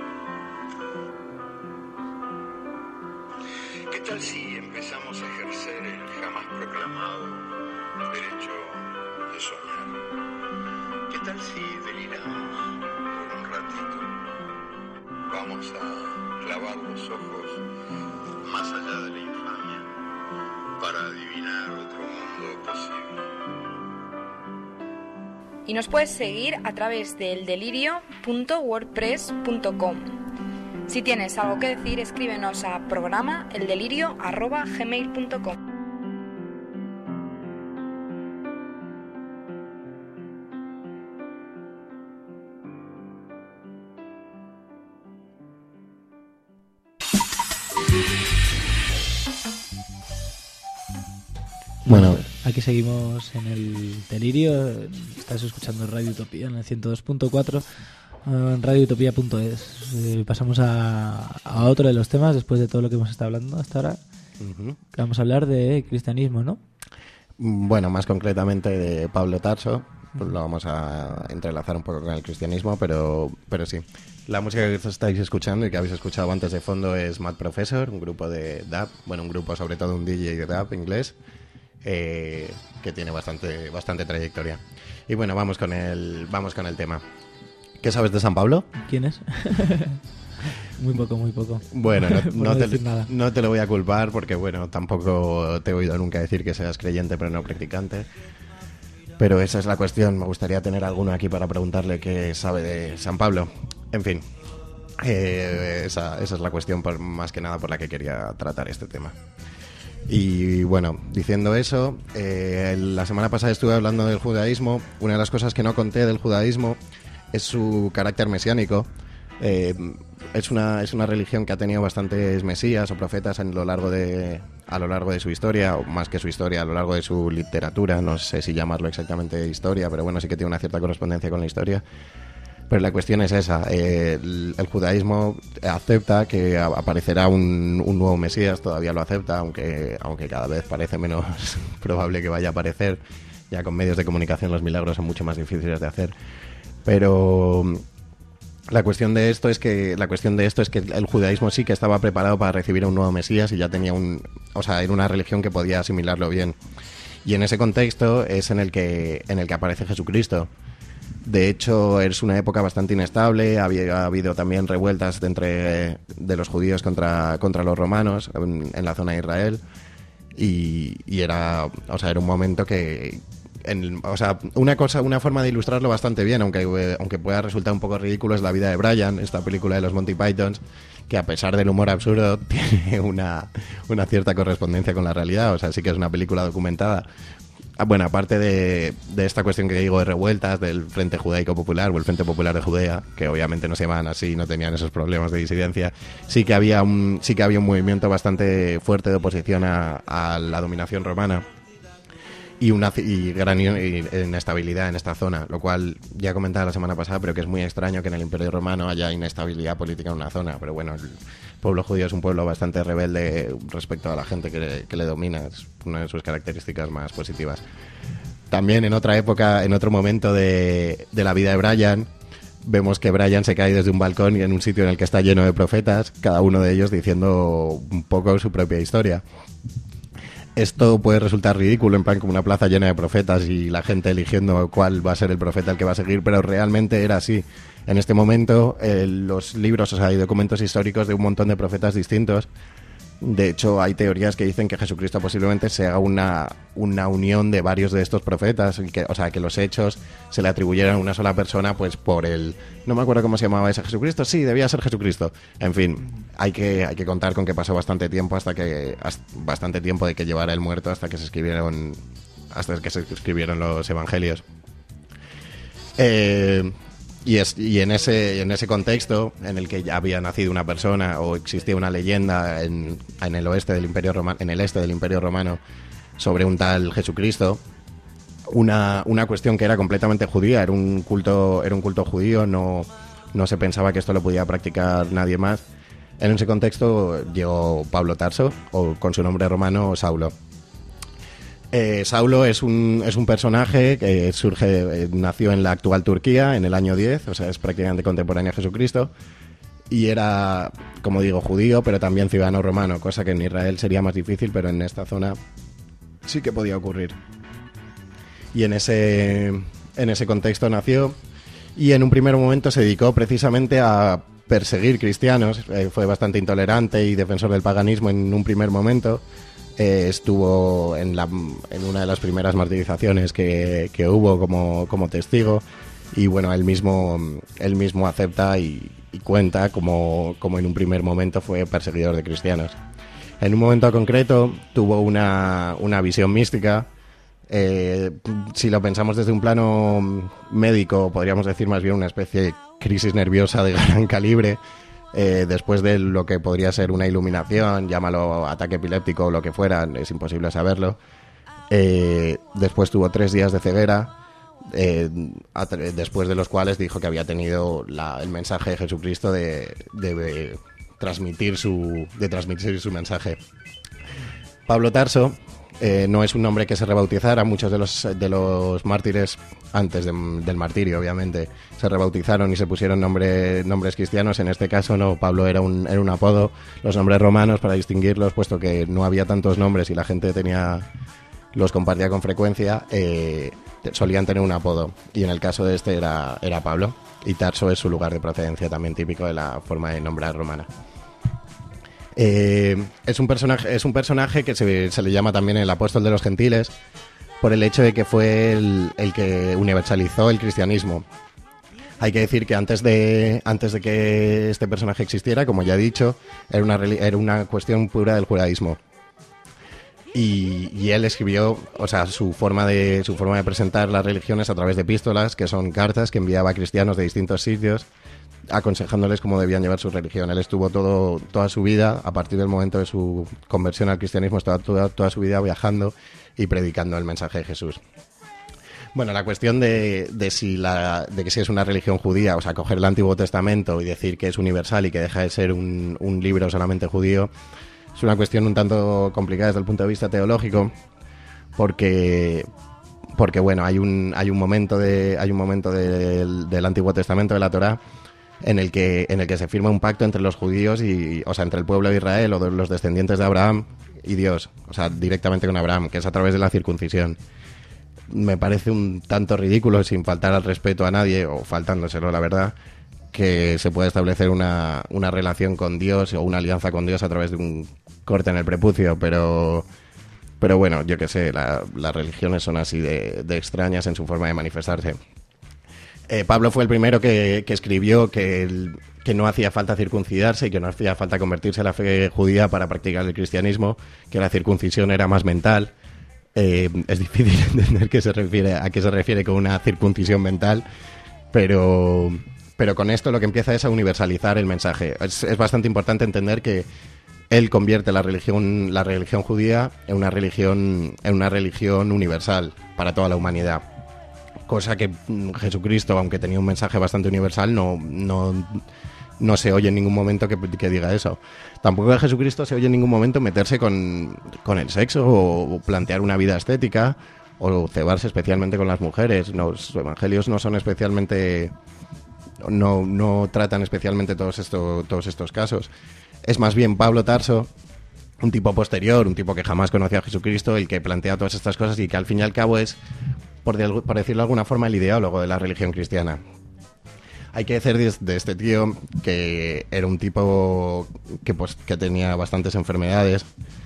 ¿Qué tal si empezamos a ejercer el jamás proclamado derecho de soñar? ¿Qué tal si deliramos por un ratito? Vamos a clavar los ojos más allá de la infamia para adivinar otro mundo posible. Y nos puedes seguir a través del delirio punto wordpress punto com. Si tienes algo que decir, escríbenos a programa eldelirio arroba gmail punto com. Bueno, aquí seguimos en el Delirio. Estás escuchando Radio Utopía en el ciento dos punto cuatro, en radio utopía punto es. Eh, pasamos a, a otro de los temas después de todo lo que hemos estado hablando hasta ahora. Uh-huh. Que vamos a hablar de cristianismo, ¿no? Bueno, más concretamente de Pablo Tarso. Pues lo vamos a entrelazar un poco con el cristianismo, pero, pero sí. La música que estáis escuchando y que habéis escuchado antes de fondo es Mad Professor, un grupo de dub, bueno, un grupo sobre todo un D J de dub inglés. Eh, que tiene bastante bastante trayectoria. Y bueno, vamos con el vamos con el tema. ¿Qué sabes de San Pablo? ¿Quién es? Muy poco, muy poco. Bueno, no, no, no, te, no te lo voy a culpar porque bueno, tampoco te he oído nunca decir que seas creyente pero no practicante. Pero esa es la cuestión. Me gustaría tener alguno aquí para preguntarle qué sabe de San Pablo. En fin, eh, esa, esa es la cuestión por, más que nada por la que quería tratar este tema. Y bueno, diciendo eso, eh, la semana pasada estuve hablando del judaísmo. Una de las cosas que no conté del judaísmo es su carácter mesiánico. Eh, es una es una religión que ha tenido bastantes mesías o profetas a lo largo de a lo largo de su historia, o más que su historia, a lo largo de su literatura. No sé si llamarlo exactamente historia, pero bueno, sí que tiene una cierta correspondencia con la historia. Pero la cuestión es esa, eh, el, el judaísmo acepta que a, aparecerá un, un nuevo Mesías, todavía lo acepta, aunque, aunque cada vez parece menos probable que vaya a aparecer. Ya con medios de comunicación los milagros son mucho más difíciles de hacer. Pero la cuestión de esto es que la cuestión de esto es que el judaísmo sí que estaba preparado para recibir a un nuevo Mesías y ya tenía un, o sea, era una religión que podía asimilarlo bien. Y en ese contexto es en el que en el que aparece Jesucristo. De hecho, es una época bastante inestable. Había ha habido también revueltas de entre de los judíos contra contra los romanos en, en la zona de Israel y, y era, o sea, era un momento que En, o sea, una cosa, una forma de ilustrarlo bastante bien, aunque, aunque pueda resultar un poco ridículo, es La vida de Brian, esta película de los Monty Pythons, que a pesar del humor absurdo tiene una, una cierta correspondencia con la realidad. O sea, sí que es una película documentada. Bueno, aparte de, de esta cuestión que digo de revueltas del Frente Judaico Popular o el Frente Popular de Judea, que obviamente no se llamaban así, no tenían esos problemas de disidencia, sí que había un, sí que había un movimiento bastante fuerte de oposición a, a la dominación romana y una y gran inestabilidad en esta zona, lo cual ya comentaba la semana pasada, pero que es muy extraño que en el Imperio Romano haya inestabilidad política en una zona. Pero bueno, el pueblo judío es un pueblo bastante rebelde respecto a la gente que le, que le domina, es una de sus características más positivas. También en otra época, en otro momento de, de la vida de Brian, vemos que Brian se cae desde un balcón y en un sitio en el que está lleno de profetas, cada uno de ellos diciendo un poco su propia historia. Esto puede resultar ridículo, en plan como una plaza llena de profetas y la gente eligiendo cuál va a ser el profeta al que va a seguir, pero realmente era así. En este momento, eh, los libros, o sea, hay documentos históricos de un montón de profetas distintos. De hecho, hay teorías que dicen que Jesucristo posiblemente sea una, una unión de varios de estos profetas, y que, o sea, que los hechos se le atribuyeran a una sola persona, pues por el... No me acuerdo cómo se llamaba ese Jesucristo, sí, debía ser Jesucristo. En fin, hay que, hay que contar con que pasó bastante tiempo hasta que... bastante tiempo de que llevara el muerto hasta que se escribieron... hasta que se escribieron los evangelios. Eh, y, es, y en ese en ese contexto en el que ya había nacido una persona o existía una leyenda en, en el oeste del Imperio Romano, en el este del Imperio Romano, sobre un tal Jesucristo, una, una cuestión que era completamente judía, era un culto, era un culto judío, no, no se pensaba que esto lo podía practicar nadie más. En ese contexto llegó Pablo Tarso, o con su nombre romano Saulo. Eh, Saulo es un, es un personaje que surge, eh, nació en la actual Turquía en el año diez, o sea, es prácticamente contemporáneo a Jesucristo, y era, como digo, judío, pero también ciudadano romano, cosa que en Israel sería más difícil, pero en esta zona sí que podía ocurrir. Y en ese, en ese contexto nació, y en un primer momento se dedicó precisamente a perseguir cristianos. Eh, fue bastante intolerante y defensor del paganismo en un primer momento. Eh, estuvo en, la, en una de las primeras martirizaciones que, que hubo como, como testigo, y bueno, él mismo, él mismo acepta y, y cuenta como, como en un primer momento fue perseguidor de cristianos. En un momento concreto tuvo una, una visión mística. Eh, si lo pensamos desde un plano médico, podríamos decir más bien una especie de crisis nerviosa de gran calibre. Eh, después de lo que podría ser una iluminación, llámalo ataque epiléptico o lo que fuera, es imposible saberlo. Eh, después tuvo tres días de ceguera, eh, después de los cuales dijo que había tenido la, el mensaje de Jesucristo de, de, de, transmitir su, de transmitir su mensaje. Pablo Tarso eh, no es un nombre que se rebautizara. Muchos de los, de los mártires, antes de, del martirio obviamente, se rebautizaron y se pusieron nombre, nombres cristianos. En este caso no, Pablo era un, era un apodo. Los nombres romanos, para distinguirlos, puesto que no había tantos nombres y la gente tenía los compartía con frecuencia, eh, solían tener un apodo, y en el caso de este era, era Pablo, y Tarso es su lugar de procedencia, también típico de la forma de nombrar romana. Eh, es un personaje es un personaje que se, se le llama también el apóstol de los gentiles, por el hecho de que fue el, el que universalizó el cristianismo. Hay que decir que antes de antes de que este personaje existiera, como ya he dicho, era una, era una cuestión pura del judaísmo. Y, y él escribió, o sea, su forma de su forma de presentar las religiones a través de epístolas, que son cartas que enviaba a cristianos de distintos sitios, aconsejándoles cómo debían llevar su religión. Él estuvo todo, toda su vida, a partir del momento de su conversión al cristianismo, estaba toda, toda su vida viajando y predicando el mensaje de Jesús. Bueno, la cuestión de, de, si la, de que si es una religión judía, o sea, coger el Antiguo Testamento y decir que es universal y que deja de ser un, un libro solamente judío, es una cuestión un tanto complicada desde el punto de vista teológico, porque... porque bueno, hay un hay un momento de hay un momento del, del Antiguo Testamento, de la Torá, en el que en el que se firma un pacto entre los judíos y, o sea, entre el pueblo de Israel o de los descendientes de Abraham y Dios, o sea, directamente con Abraham, que es a través de la circuncisión. Me parece un tanto ridículo, sin faltar al respeto a nadie, o faltándoselo, la verdad, que se pueda establecer una, una relación con Dios o una alianza con Dios a través de un corte en el prepucio, pero pero bueno, yo qué sé, la, las religiones son así de, de extrañas en su forma de manifestarse. Eh, Pablo fue el primero que, que escribió que, el, que no hacía falta circuncidarse y que no hacía falta convertirse a la fe judía para practicar el cristianismo, que la circuncisión era más mental. Eh, es difícil entender qué se refiere, a qué se refiere con una circuncisión mental, pero, pero con esto lo que empieza es a universalizar el mensaje. Es, es bastante importante entender que él convierte la religión, la religión judía en una religión, en una religión universal para toda la humanidad. Cosa que Jesucristo, aunque tenía un mensaje bastante universal, no, no, no se oye en ningún momento que, que diga eso. Tampoco de Jesucristo se oye en ningún momento meterse con, con el sexo o plantear una vida estética o cebarse especialmente con las mujeres. Los evangelios no son especialmente... no, no tratan especialmente todos, esto, todos estos casos. Es más bien Pablo Tarso, un tipo posterior, un tipo que jamás conoció a Jesucristo, el que plantea todas estas cosas y que al fin y al cabo es, por, de, por decirlo de alguna forma, el ideólogo de la religión cristiana. Hay que decir de, de este tío que era un tipo que, pues, que tenía bastantes enfermedades.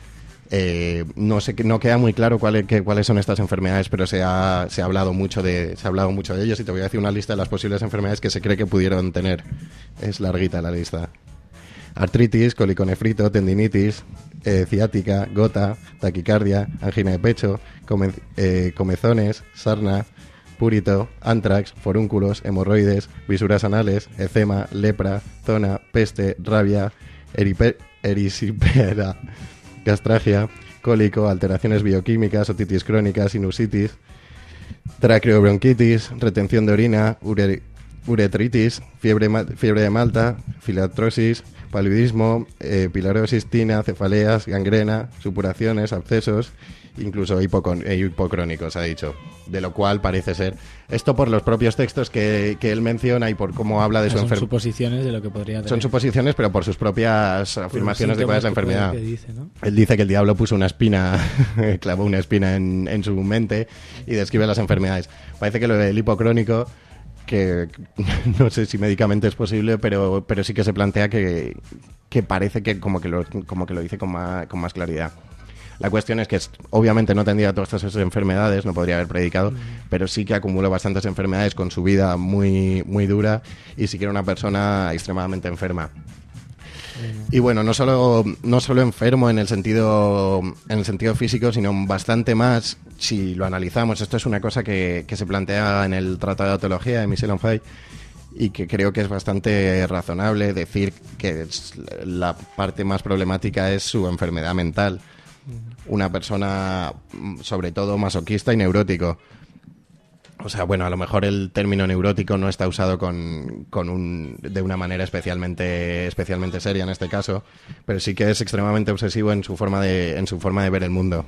Eh, no sé, no queda muy claro cuál, que, cuáles son estas enfermedades, pero se ha, se ha hablado mucho de, se ha hablado mucho de ellos, y te voy a decir una lista de las posibles enfermedades que se cree que pudieron tener. Es larguita la lista. Artritis, coliconefrito, tendinitis, eh, ciática, gota, taquicardia, angina de pecho, come, eh, comezones, sarna, purito, antrax, forúnculos, hemorroides, visuras anales, eczema, lepra, zona, peste, rabia, eripe- erisipela, gastragia, cólico, alteraciones bioquímicas, otitis crónica, sinusitis, traqueobronquitis, retención de orina, ure- uretritis, fiebre, ma- fiebre de Malta, filatrosis, paludismo, eh, pilarosis, tina, cefaleas, gangrena, supuraciones, abscesos, incluso hipocon- eh, hipocrónicos, ha dicho. De lo cual parece ser... Esto por los propios textos que, que él menciona y por cómo habla de su Son enfermedad. suposiciones de lo que podría tener. Son suposiciones, pero por sus propias afirmaciones de cuál es la enfermedad. Que dice, ¿no? Él dice que el diablo puso una espina, clavó una espina en, en su mente y describe las enfermedades. Parece que lo del hipocrónico, que no sé si médicamente es posible, pero, pero sí que se plantea que, que parece que como que lo, como que lo dice con más, con más claridad. La cuestión es que es, obviamente no tendría todas esas enfermedades, no podría haber predicado, mm. pero sí que acumuló bastantes enfermedades con su vida muy, muy dura y sí que era una persona extremadamente enferma. Y bueno, no solo, no solo enfermo en el sentido en el sentido físico, sino bastante más si lo analizamos. Esto es una cosa que, que se plantea en el Tratado de Teología de Michel Onfray y que creo que es bastante razonable decir que es, la parte más problemática es su enfermedad mental. Una persona, sobre todo, masoquista y neurótico. O sea, bueno, a lo mejor el término neurótico no está usado con, con un, de una manera especialmente, especialmente seria en este caso, pero sí que es extremadamente obsesivo en su forma de, en su forma de ver el mundo.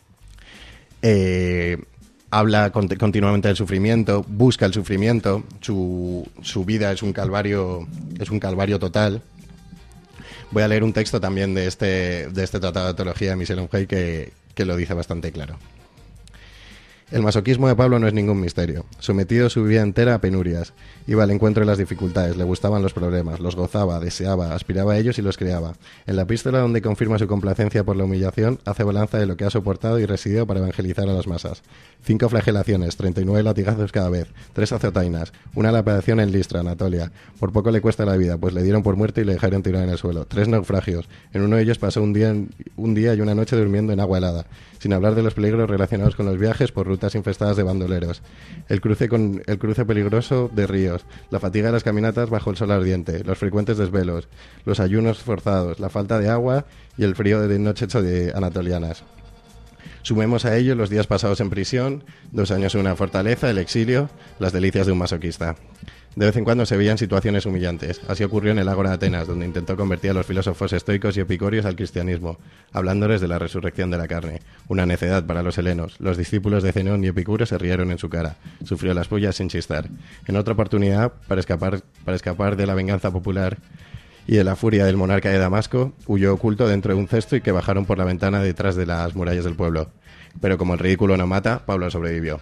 Eh, habla cont- continuamente del sufrimiento, busca el sufrimiento, su, su vida es un calvario, es un calvario total. Voy a leer un texto también de este, de este Tratado de Teología de Michel Onfray que, que lo dice bastante claro. El masoquismo de Pablo no es ningún misterio. Sometido su vida entera a penurias. Iba al encuentro de las dificultades, le gustaban los problemas, los gozaba, deseaba, aspiraba a ellos y los creaba. En la epístola donde confirma su complacencia por la humillación, hace balanza de lo que ha soportado y residido para evangelizar a las masas. Cinco flagelaciones, treinta y nueve latigazos cada vez, tres azotainas, una lapidación en Listra, Anatolia. Por poco le cuesta la vida, pues le dieron por muerto y le dejaron tirado en el suelo. Tres naufragios. En uno de ellos pasó un día, en, un día y una noche durmiendo en agua helada. Sin hablar de los peligros relacionados con los viajes por rutas infestadas de bandoleros, el cruce con el cruce peligroso de ríos, la fatiga de las caminatas bajo el sol ardiente, los frecuentes desvelos, los ayunos forzados, la falta de agua y el frío de noches de anatolianas. Sumemos a ello los días pasados en prisión, dos años en una fortaleza, el exilio, las delicias de un masoquista. De vez en cuando se veían situaciones humillantes. Así ocurrió en el Ágora de Atenas, donde intentó convertir a los filósofos estoicos y epicúreos al cristianismo, hablándoles de la resurrección de la carne. Una necedad para los helenos. Los discípulos de Zenón y Epicuro se rieron en su cara. Sufrió las pullas sin chistar. En otra oportunidad, para escapar, para escapar de la venganza popular y de la furia del monarca de Damasco, huyó oculto dentro de un cesto y que bajaron por la ventana detrás de las murallas del pueblo. Pero como el ridículo no mata, Pablo sobrevivió.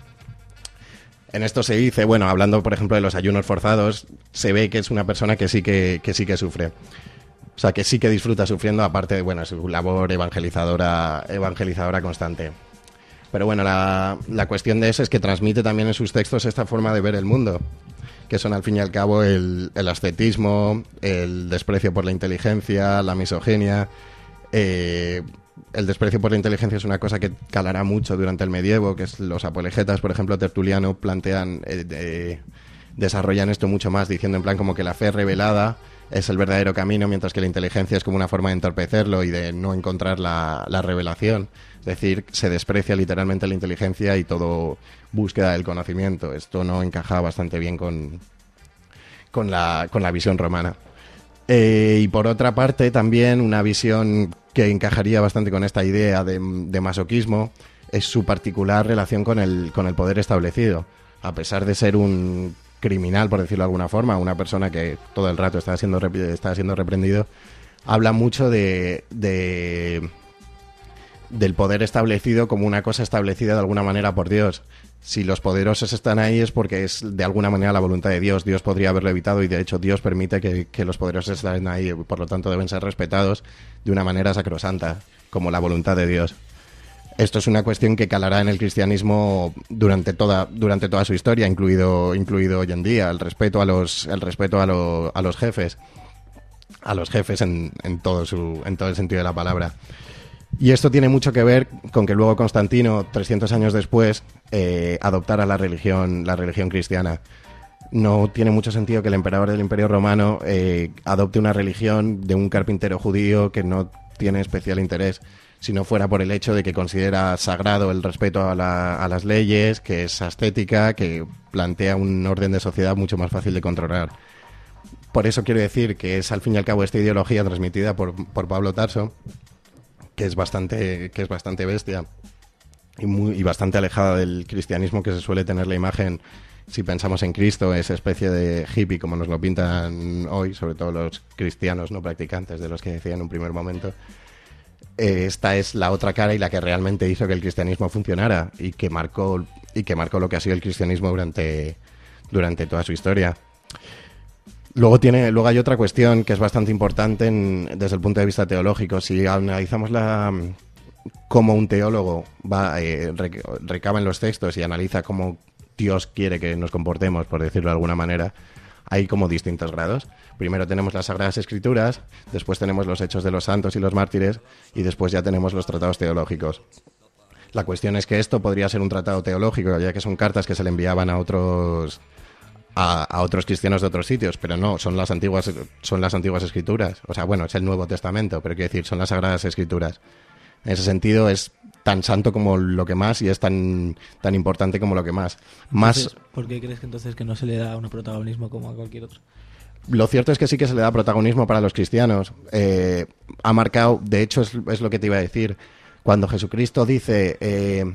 En esto se dice, bueno, hablando por ejemplo de los ayunos forzados, se ve que es una persona que sí que, que sí que sufre. O sea, que sí que disfruta sufriendo, aparte de, bueno, su labor evangelizadora, evangelizadora constante. Pero bueno, la, la cuestión de eso es que transmite también en sus textos esta forma de ver el mundo, que son al fin y al cabo el, el ascetismo, el desprecio por la inteligencia, la misoginia. Eh, el desprecio por la inteligencia es una cosa que calará mucho durante el medievo, que es los apologetas, por ejemplo, Tertuliano, plantean, eh, de, desarrollan esto mucho más, diciendo en plan como que la fe revelada es el verdadero camino, mientras que la inteligencia es como una forma de entorpecerlo y de no encontrar la, la revelación. Es decir, se desprecia literalmente la inteligencia y todo búsqueda del conocimiento. Esto no encaja bastante bien con, con, la, con la visión romana. Eh, y por otra parte, también una visión que encajaría bastante con esta idea de, de masoquismo es su particular relación con el, con el poder establecido. A pesar de ser un criminal, por decirlo de alguna forma, una persona que todo el rato está siendo, está siendo reprendido, habla mucho de, de del poder establecido como una cosa establecida de alguna manera por Dios. Si los poderosos están ahí es porque es de alguna manera la voluntad de Dios. Dios podría haberlo evitado y de hecho Dios permite que, que los poderosos estén ahí y por lo tanto deben ser respetados de una manera sacrosanta, como la voluntad de Dios. Esto es una cuestión que calará en el cristianismo durante toda durante toda su historia, incluido incluido hoy en día, el respeto a los el respeto a, lo, a los jefes, a los jefes en, en todo su en todo el sentido de la palabra. Y esto tiene mucho que ver con que luego Constantino, trescientos años después, eh, adoptara la religión, la religión cristiana. No tiene mucho sentido que el emperador del Imperio Romano eh, adopte una religión de un carpintero judío que no tiene especial interés, si no fuera por el hecho de que considera sagrado el respeto a, la, a las leyes, que es ascética, que plantea un orden de sociedad mucho más fácil de controlar. Por eso quiero decir que es al fin y al cabo esta ideología transmitida por, por Pablo Tarso, que es bastante, que es bastante bestia y, muy, y bastante alejada del cristianismo que se suele tener la imagen. Si pensamos en Cristo, esa especie de hippie como nos lo pintan hoy, sobre todo los cristianos no practicantes, de los que decía en un primer momento, eh, esta es la otra cara y la que realmente hizo que el cristianismo funcionara y que marcó y que marcó lo que ha sido el cristianismo durante, durante toda su historia. Luego tiene, luego hay otra cuestión que es bastante importante en, desde el punto de vista teológico. Si analizamos la cómo un teólogo va eh, recaba en los textos y analiza cómo Dios quiere que nos comportemos, por decirlo de alguna manera, hay como distintos grados. Primero tenemos las Sagradas Escrituras, después tenemos los Hechos de los Santos y los Mártires, y después ya tenemos los tratados teológicos. La cuestión es que esto podría ser un tratado teológico, ya que son cartas que se le enviaban a otros a, a otros cristianos de otros sitios, pero no, son las antiguas son las antiguas Escrituras. O sea, bueno, es el Nuevo Testamento, pero quiero decir, son las Sagradas Escrituras. En ese sentido es tan santo como lo que más y es tan tan importante como lo que más. más Entonces, ¿por qué crees que entonces que no se le da un protagonismo como a cualquier otro? Lo cierto es que sí que se le da protagonismo para los cristianos. Eh, ha marcado, de hecho es, es lo que te iba a decir, cuando Jesucristo dice eh,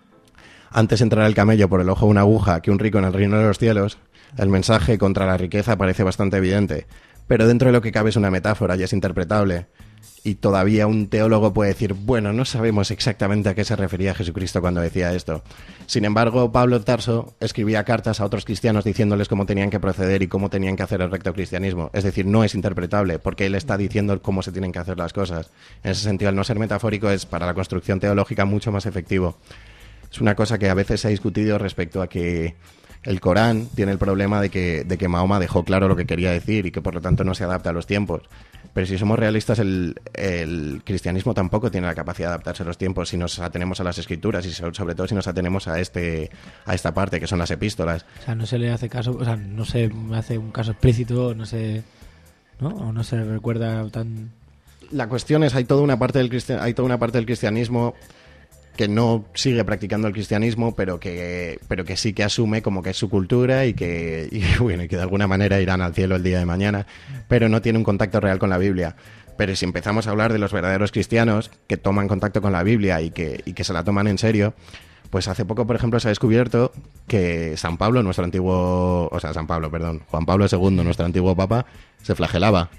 antes entrará el camello por el ojo de una aguja que un rico en el reino de los cielos, el mensaje contra la riqueza parece bastante evidente, pero dentro de lo que cabe es una metáfora y es interpretable. Y todavía un teólogo puede decir, bueno, no sabemos exactamente a qué se refería Jesucristo cuando decía esto. Sin embargo, Pablo Tarso escribía cartas a otros cristianos diciéndoles cómo tenían que proceder y cómo tenían que hacer el recto cristianismo. Es decir, no es interpretable, porque él está diciendo cómo se tienen que hacer las cosas. En ese sentido, al no ser metafórico, es para la construcción teológica mucho más efectivo. Es una cosa que a veces se ha discutido respecto a que el Corán tiene el problema de que, de que Mahoma dejó claro lo que quería decir y que por lo tanto no se adapta a los tiempos. Pero si somos realistas, el, el cristianismo tampoco tiene la capacidad de adaptarse a los tiempos si nos atenemos a las escrituras y sobre todo si nos atenemos a este a esta parte que son las epístolas. O sea, no se le hace caso, o sea, no se hace un caso explícito, no se, ¿no? O no se recuerda tan. La cuestión es hay toda una parte del cristian, hay toda una parte del cristianismo que no sigue practicando el cristianismo, pero que pero que sí que asume como que es su cultura y que y, bueno, y que de alguna manera irán al cielo el día de mañana, pero no tiene un contacto real con la Biblia. Pero si empezamos a hablar de los verdaderos cristianos que toman contacto con la Biblia y que y que se la toman en serio, pues hace poco, por ejemplo, se ha descubierto que San Pablo, nuestro antiguo, o sea, San Pablo, perdón, Juan Pablo segundo, nuestro antiguo papa, se flagelaba.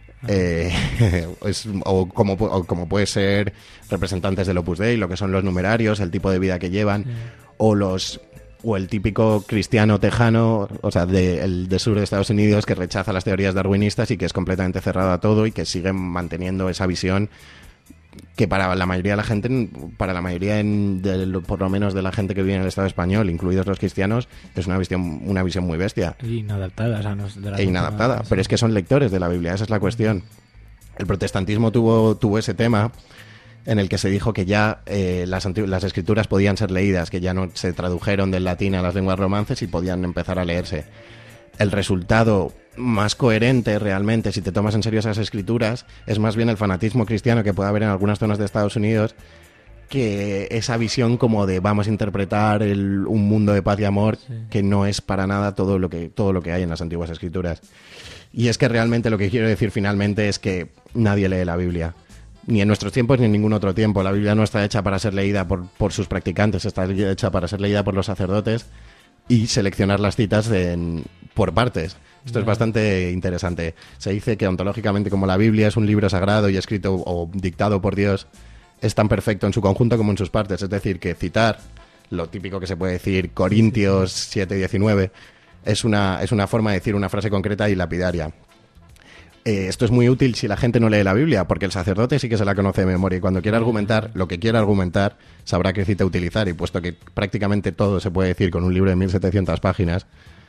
Eh, es, o, como, o como puede ser representantes del Opus Dei, lo que son los numerarios, el tipo de vida que llevan, sí. o los o el típico cristiano tejano, o sea, de, el de sur de Estados Unidos, que rechaza las teorías darwinistas y que es completamente cerrado a todo y que sigue manteniendo esa visión que para la mayoría de la gente, para la mayoría en, de, por lo menos de la gente que vive en el Estado español, incluidos los cristianos, es una visión, una visión muy bestia. Inadaptada, o sea, no es de la e inadaptada, pero es que son lectores de la Biblia, esa es la cuestión. El protestantismo tuvo, tuvo ese tema en el que se dijo que ya eh, las, las escrituras podían ser leídas, que ya no se tradujeron del latín a las lenguas romances y podían empezar a leerse. El resultado más coherente realmente, si te tomas en serio esas escrituras, es más bien el fanatismo cristiano que puede haber en algunas zonas de Estados Unidos que esa visión como de vamos a interpretar el, un mundo de paz y amor, sí. que no es para nada todo lo que todo lo que hay en las antiguas escrituras. Y es que realmente lo que quiero decir finalmente es que nadie lee la Biblia. Ni en nuestros tiempos ni en ningún otro tiempo. La Biblia no está hecha para ser leída por, por sus practicantes, está hecha para ser leída por los sacerdotes y seleccionar las citas en, por partes. Esto es bastante interesante. Se dice que ontológicamente, como la Biblia es un libro sagrado y escrito o dictado por Dios, es tan perfecto en su conjunto como en sus partes. Es decir, que citar lo típico que se puede decir, Corintios siete diecinueve, es una, es una forma de decir una frase concreta y lapidaria. Eh, esto es muy útil si la gente no lee la Biblia, porque el sacerdote sí que se la conoce de memoria y cuando quiera argumentar, lo que quiera argumentar, sabrá qué cita utilizar, y puesto que prácticamente todo se puede decir con un libro de mil setecientas páginas,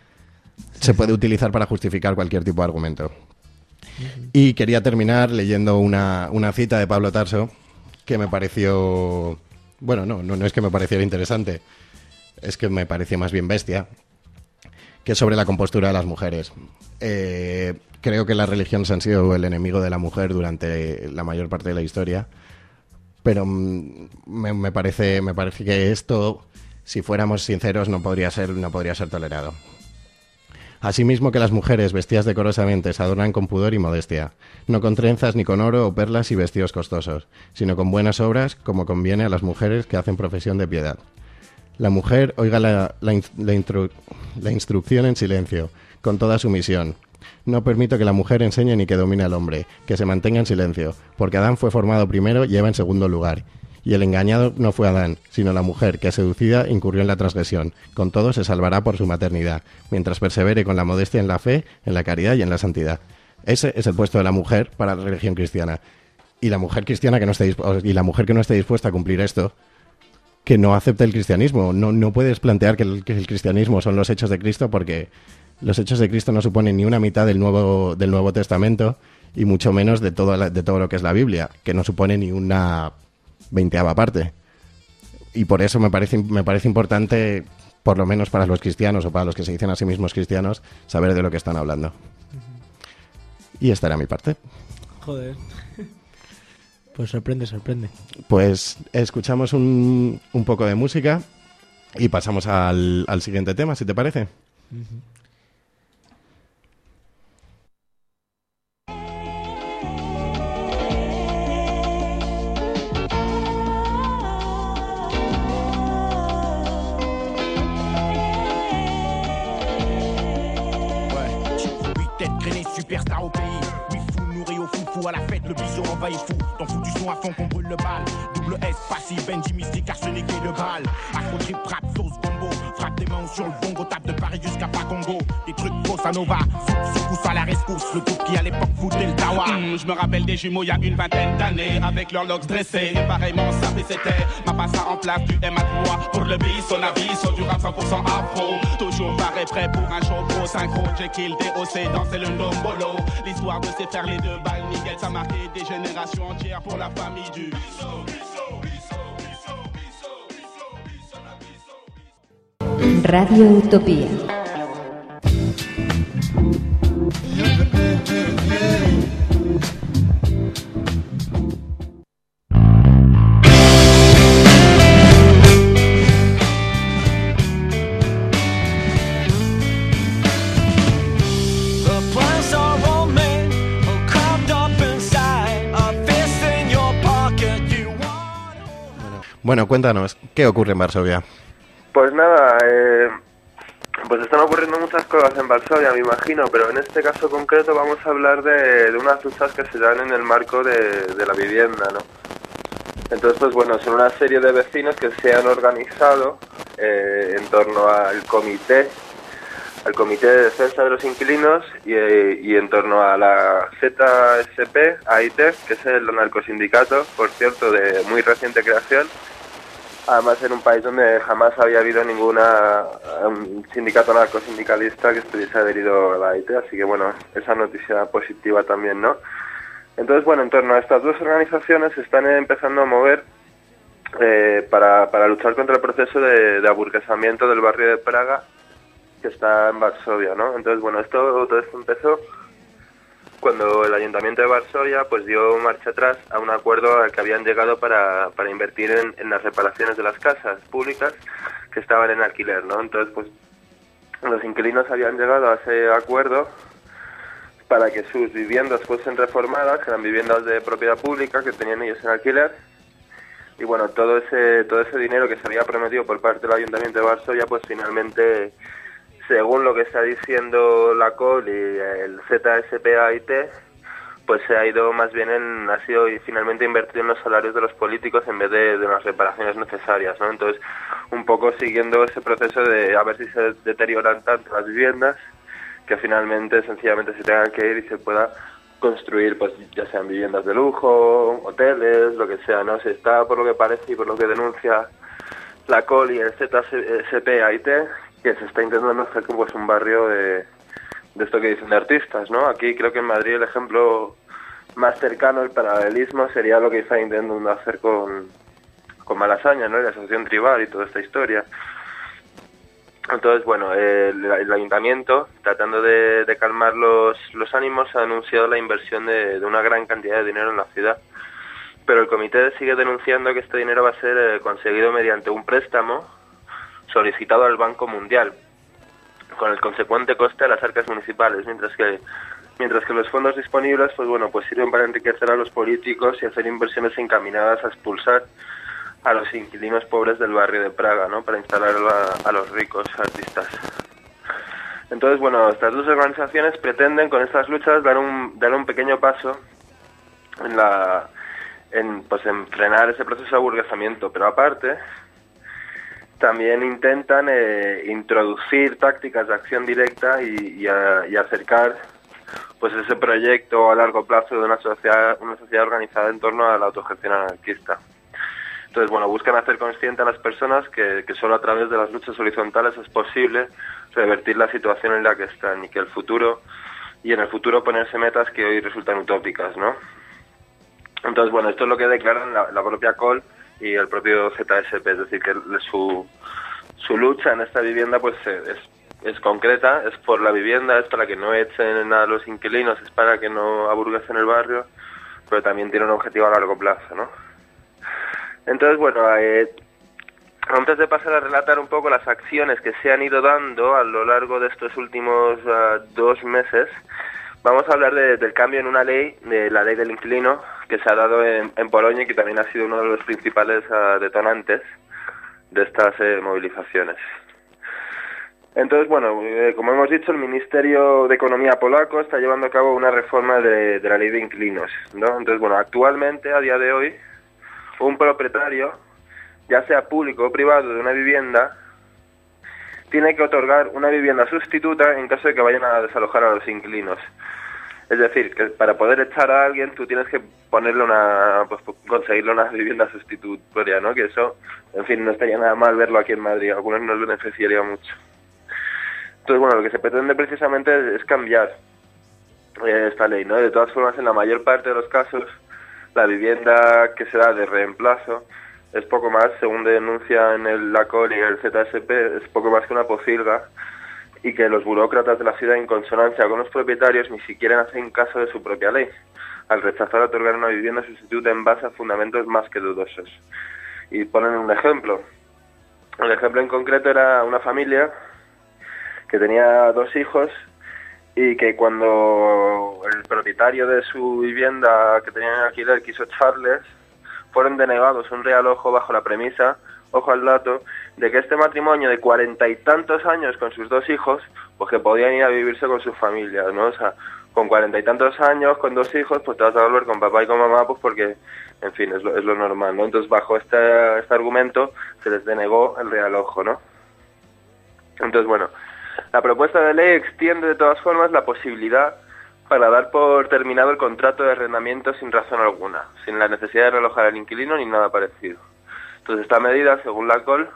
se puede utilizar para justificar cualquier tipo de argumento. Y quería terminar leyendo una, una cita de Pablo Tarso, que me pareció... Bueno, no, no, no es que me pareciera interesante, es que me pareció más bien bestia, que es sobre la compostura de las mujeres. Eh, creo que las religiones han sido el enemigo de la mujer durante la mayor parte de la historia, pero me, me parece, me parece que esto, si fuéramos sinceros, no podría ser, no podría ser tolerado. Asimismo que las mujeres vestidas decorosamente se adornan con pudor y modestia, no con trenzas ni con oro o perlas y vestidos costosos, sino con buenas obras, como conviene a las mujeres que hacen profesión de piedad. La mujer oiga la, la, la, instru, la instrucción en silencio, con toda sumisión. No permito que la mujer enseñe ni que domine al hombre, que se mantenga en silencio, porque Adán fue formado primero y Eva en segundo lugar. Y el engañado no fue Adán, sino la mujer, que seducida incurrió en la transgresión. Con todo se salvará por su maternidad, mientras persevere con la modestia en la fe, en la caridad y en la santidad. Ese es el puesto de la mujer para la religión cristiana. Y la mujer cristiana que no esté y la mujer que no esté dispuesta a cumplir esto, que no acepte el cristianismo. No, no puedes plantear que el, que el cristianismo son los hechos de Cristo, porque los hechos de Cristo no suponen ni una mitad del Nuevo, del Nuevo Testamento, y mucho menos de todo, la, de todo lo que es la Biblia, que no supone ni una veinteava parte. Y por eso me parece, me parece importante, por lo menos para los cristianos o para los que se dicen a sí mismos cristianos, saber de lo que están hablando. Y esta era mi parte. Joder. Pues sorprende, sorprende. Pues escuchamos un, un poco de música y pasamos al, al siguiente tema, si te parece. Uh-huh. Superstar au pays, oui fou nourri au fou fou à la fête, le bison envahit fou, dans fou du son à fond qu'on brûle le bal, double S, passif, Benji mystique, arsenic et le bal, afro trip, rap, sauce, combo, frappe des mains sur le bongo, tape de Paris jusqu'à Pacongo, des trucs bossa nova, secousse à la rescousse, le groupe qui à l'époque foutait le tawa. Mmh, je me rappelle des jumeaux il y a une vingtaine d'années, avec leurs locks dressés, et pareillement sapé c'était, ma passe en place du M à moi, pour le bis, son avis, sur du rap cent pour cent afro, toujours pareil prêt pour un show pro, synchro, Jekyll, D O C, danser le nombolo. L'histoire de ces frères les deux balles nickel, ça marqué des générations entières pour la famille du Radio Utopía. Bueno, cuéntanos, ¿qué ocurre en Varsovia? Pues nada, eh, pues están ocurriendo muchas cosas en Varsovia, me imagino, pero en este caso concreto vamos a hablar de, de unas luchas que se dan en el marco de, de la vivienda, ¿no? Entonces, pues bueno, son una serie de vecinos que se han organizado eh, en torno al comité, al Comité de Defensa de los Inquilinos y, y en torno a la Z S P A I T, que es el anarcosindicato, por cierto, de muy reciente creación. Además, en un país donde jamás había habido ninguna un sindicato anarcosindicalista que estuviese adherido a la A I T, así que bueno, esa noticia positiva también, ¿no? Entonces, bueno, en torno a estas dos organizaciones se están empezando a mover eh, para, para luchar contra el proceso de, de aburguesamiento del barrio de Praga, que está en Varsovia, ¿no? Entonces, bueno, esto todo esto empezó cuando el Ayuntamiento de Varsovia pues dio marcha atrás a un acuerdo al que habían llegado para, para invertir en, en las reparaciones de las casas públicas que estaban en alquiler, ¿no? Entonces, pues los inquilinos habían llegado a ese acuerdo para que sus viviendas fuesen reformadas, que eran viviendas de propiedad pública que tenían ellos en alquiler. Y bueno, todo ese todo ese dinero que se había prometido por parte del Ayuntamiento de Varsovia, pues finalmente, según lo que está diciendo la C O L y el Z S P A I T, pues se ha ido más bien en, ha sido finalmente invertido en los salarios de los políticos en vez de, de las reparaciones necesarias, ¿no? Entonces, un poco siguiendo ese proceso de a ver si se deterioran tanto las viviendas que finalmente sencillamente se tengan que ir y se pueda construir, pues ya sean viviendas de lujo, hoteles, lo que sea, ¿no? Se está, por lo que parece y por lo que denuncia la C O L y el Z S P A I T, que se está intentando hacer pues un barrio de, de esto que dicen de artistas, ¿no? Aquí creo que en Madrid el ejemplo más cercano, el paralelismo, sería lo que está intentando hacer con, con Malasaña, ¿no? La asociación tribal y toda esta historia. Entonces, bueno, el, el ayuntamiento, tratando de, de calmar los, los ánimos, ha anunciado la inversión de, de una gran cantidad de dinero en la ciudad. Pero el comité sigue denunciando que este dinero va a ser eh, conseguido mediante un préstamo solicitado al Banco Mundial, con el consecuente coste a las arcas municipales, mientras que mientras que los fondos disponibles, pues bueno, pues sirven para enriquecer a los políticos y hacer inversiones encaminadas a expulsar a los inquilinos pobres del barrio de Praga, ¿no? Para instalar a, a los ricos artistas. Entonces, bueno, estas dos organizaciones pretenden con estas luchas dar un dar un pequeño paso en la en pues en frenar ese proceso de aburguesamiento, pero aparte también intentan eh, introducir tácticas de acción directa y, y, a, y acercar pues ese proyecto a largo plazo de una sociedad una sociedad organizada en torno a la autogestión anarquista. Entonces, bueno, buscan hacer consciente a las personas que, que solo a través de las luchas horizontales es posible revertir la situación en la que están y que el futuro y en el futuro ponerse metas que hoy resultan utópicas, ¿no? Entonces, bueno, esto es lo que declaran la, la propia C O L y el propio Z S P, es decir, que su, su lucha en esta vivienda pues es, es concreta, es por la vivienda, es para que no echen a los inquilinos, es para que no aburguesen el barrio, pero también tiene un objetivo a largo plazo, ¿no? Entonces, bueno, eh, antes de pasar a relatar un poco las acciones que se han ido dando a lo largo de estos últimos uh, dos meses, vamos a hablar de, del cambio en una ley, de la ley del inquilino, que se ha dado en, en Polonia y que también ha sido uno de los principales uh, detonantes de estas eh, movilizaciones. Entonces, bueno, eh, como hemos dicho, el Ministerio de Economía polaco está llevando a cabo una reforma de, de la ley de inquilinos, ¿no? Entonces, bueno, actualmente, a día de hoy, un propietario, ya sea público o privado, de una vivienda, tiene que otorgar una vivienda sustituta en caso de que vayan a desalojar a los inquilinos. Es decir, que para poder echar a alguien tú tienes que ponerle una, pues conseguirle una vivienda sustitutoria, ¿no? Que eso, en fin, no estaría nada mal verlo aquí en Madrid, a algunos nos beneficiaría mucho. Entonces, bueno, lo que se pretende precisamente es cambiar eh, esta ley, ¿no? De todas formas, en la mayor parte de los casos, la vivienda que se da de reemplazo es poco más, según denuncian el la C O L y el Z S P, es poco más que una pocilga, y que los burócratas de la ciudad, en consonancia con los propietarios, ni siquiera hacen caso de su propia ley, al rechazar otorgar una vivienda sustituta en base a fundamentos más que dudosos. Y ponen un ejemplo. El ejemplo en concreto era una familia que tenía dos hijos y que cuando el propietario de su vivienda que tenía en alquiler quiso echarles, fueron denegados un realojo bajo la premisa, ojo al dato, de que este matrimonio de cuarenta y tantos años con sus dos hijos, pues que podían ir a vivirse con sus familias, ¿no? O sea, con cuarenta y tantos años, con dos hijos, pues te vas a volver con papá y con mamá, pues porque, en fin, es lo, es lo normal, ¿no? Entonces, bajo este, este argumento, se les denegó el realojo, ¿no? Entonces, bueno, la propuesta de ley extiende de todas formas la posibilidad para dar por terminado el contrato de arrendamiento sin razón alguna, sin la necesidad de realojar al inquilino ni nada parecido. Entonces, esta medida, según la C O L,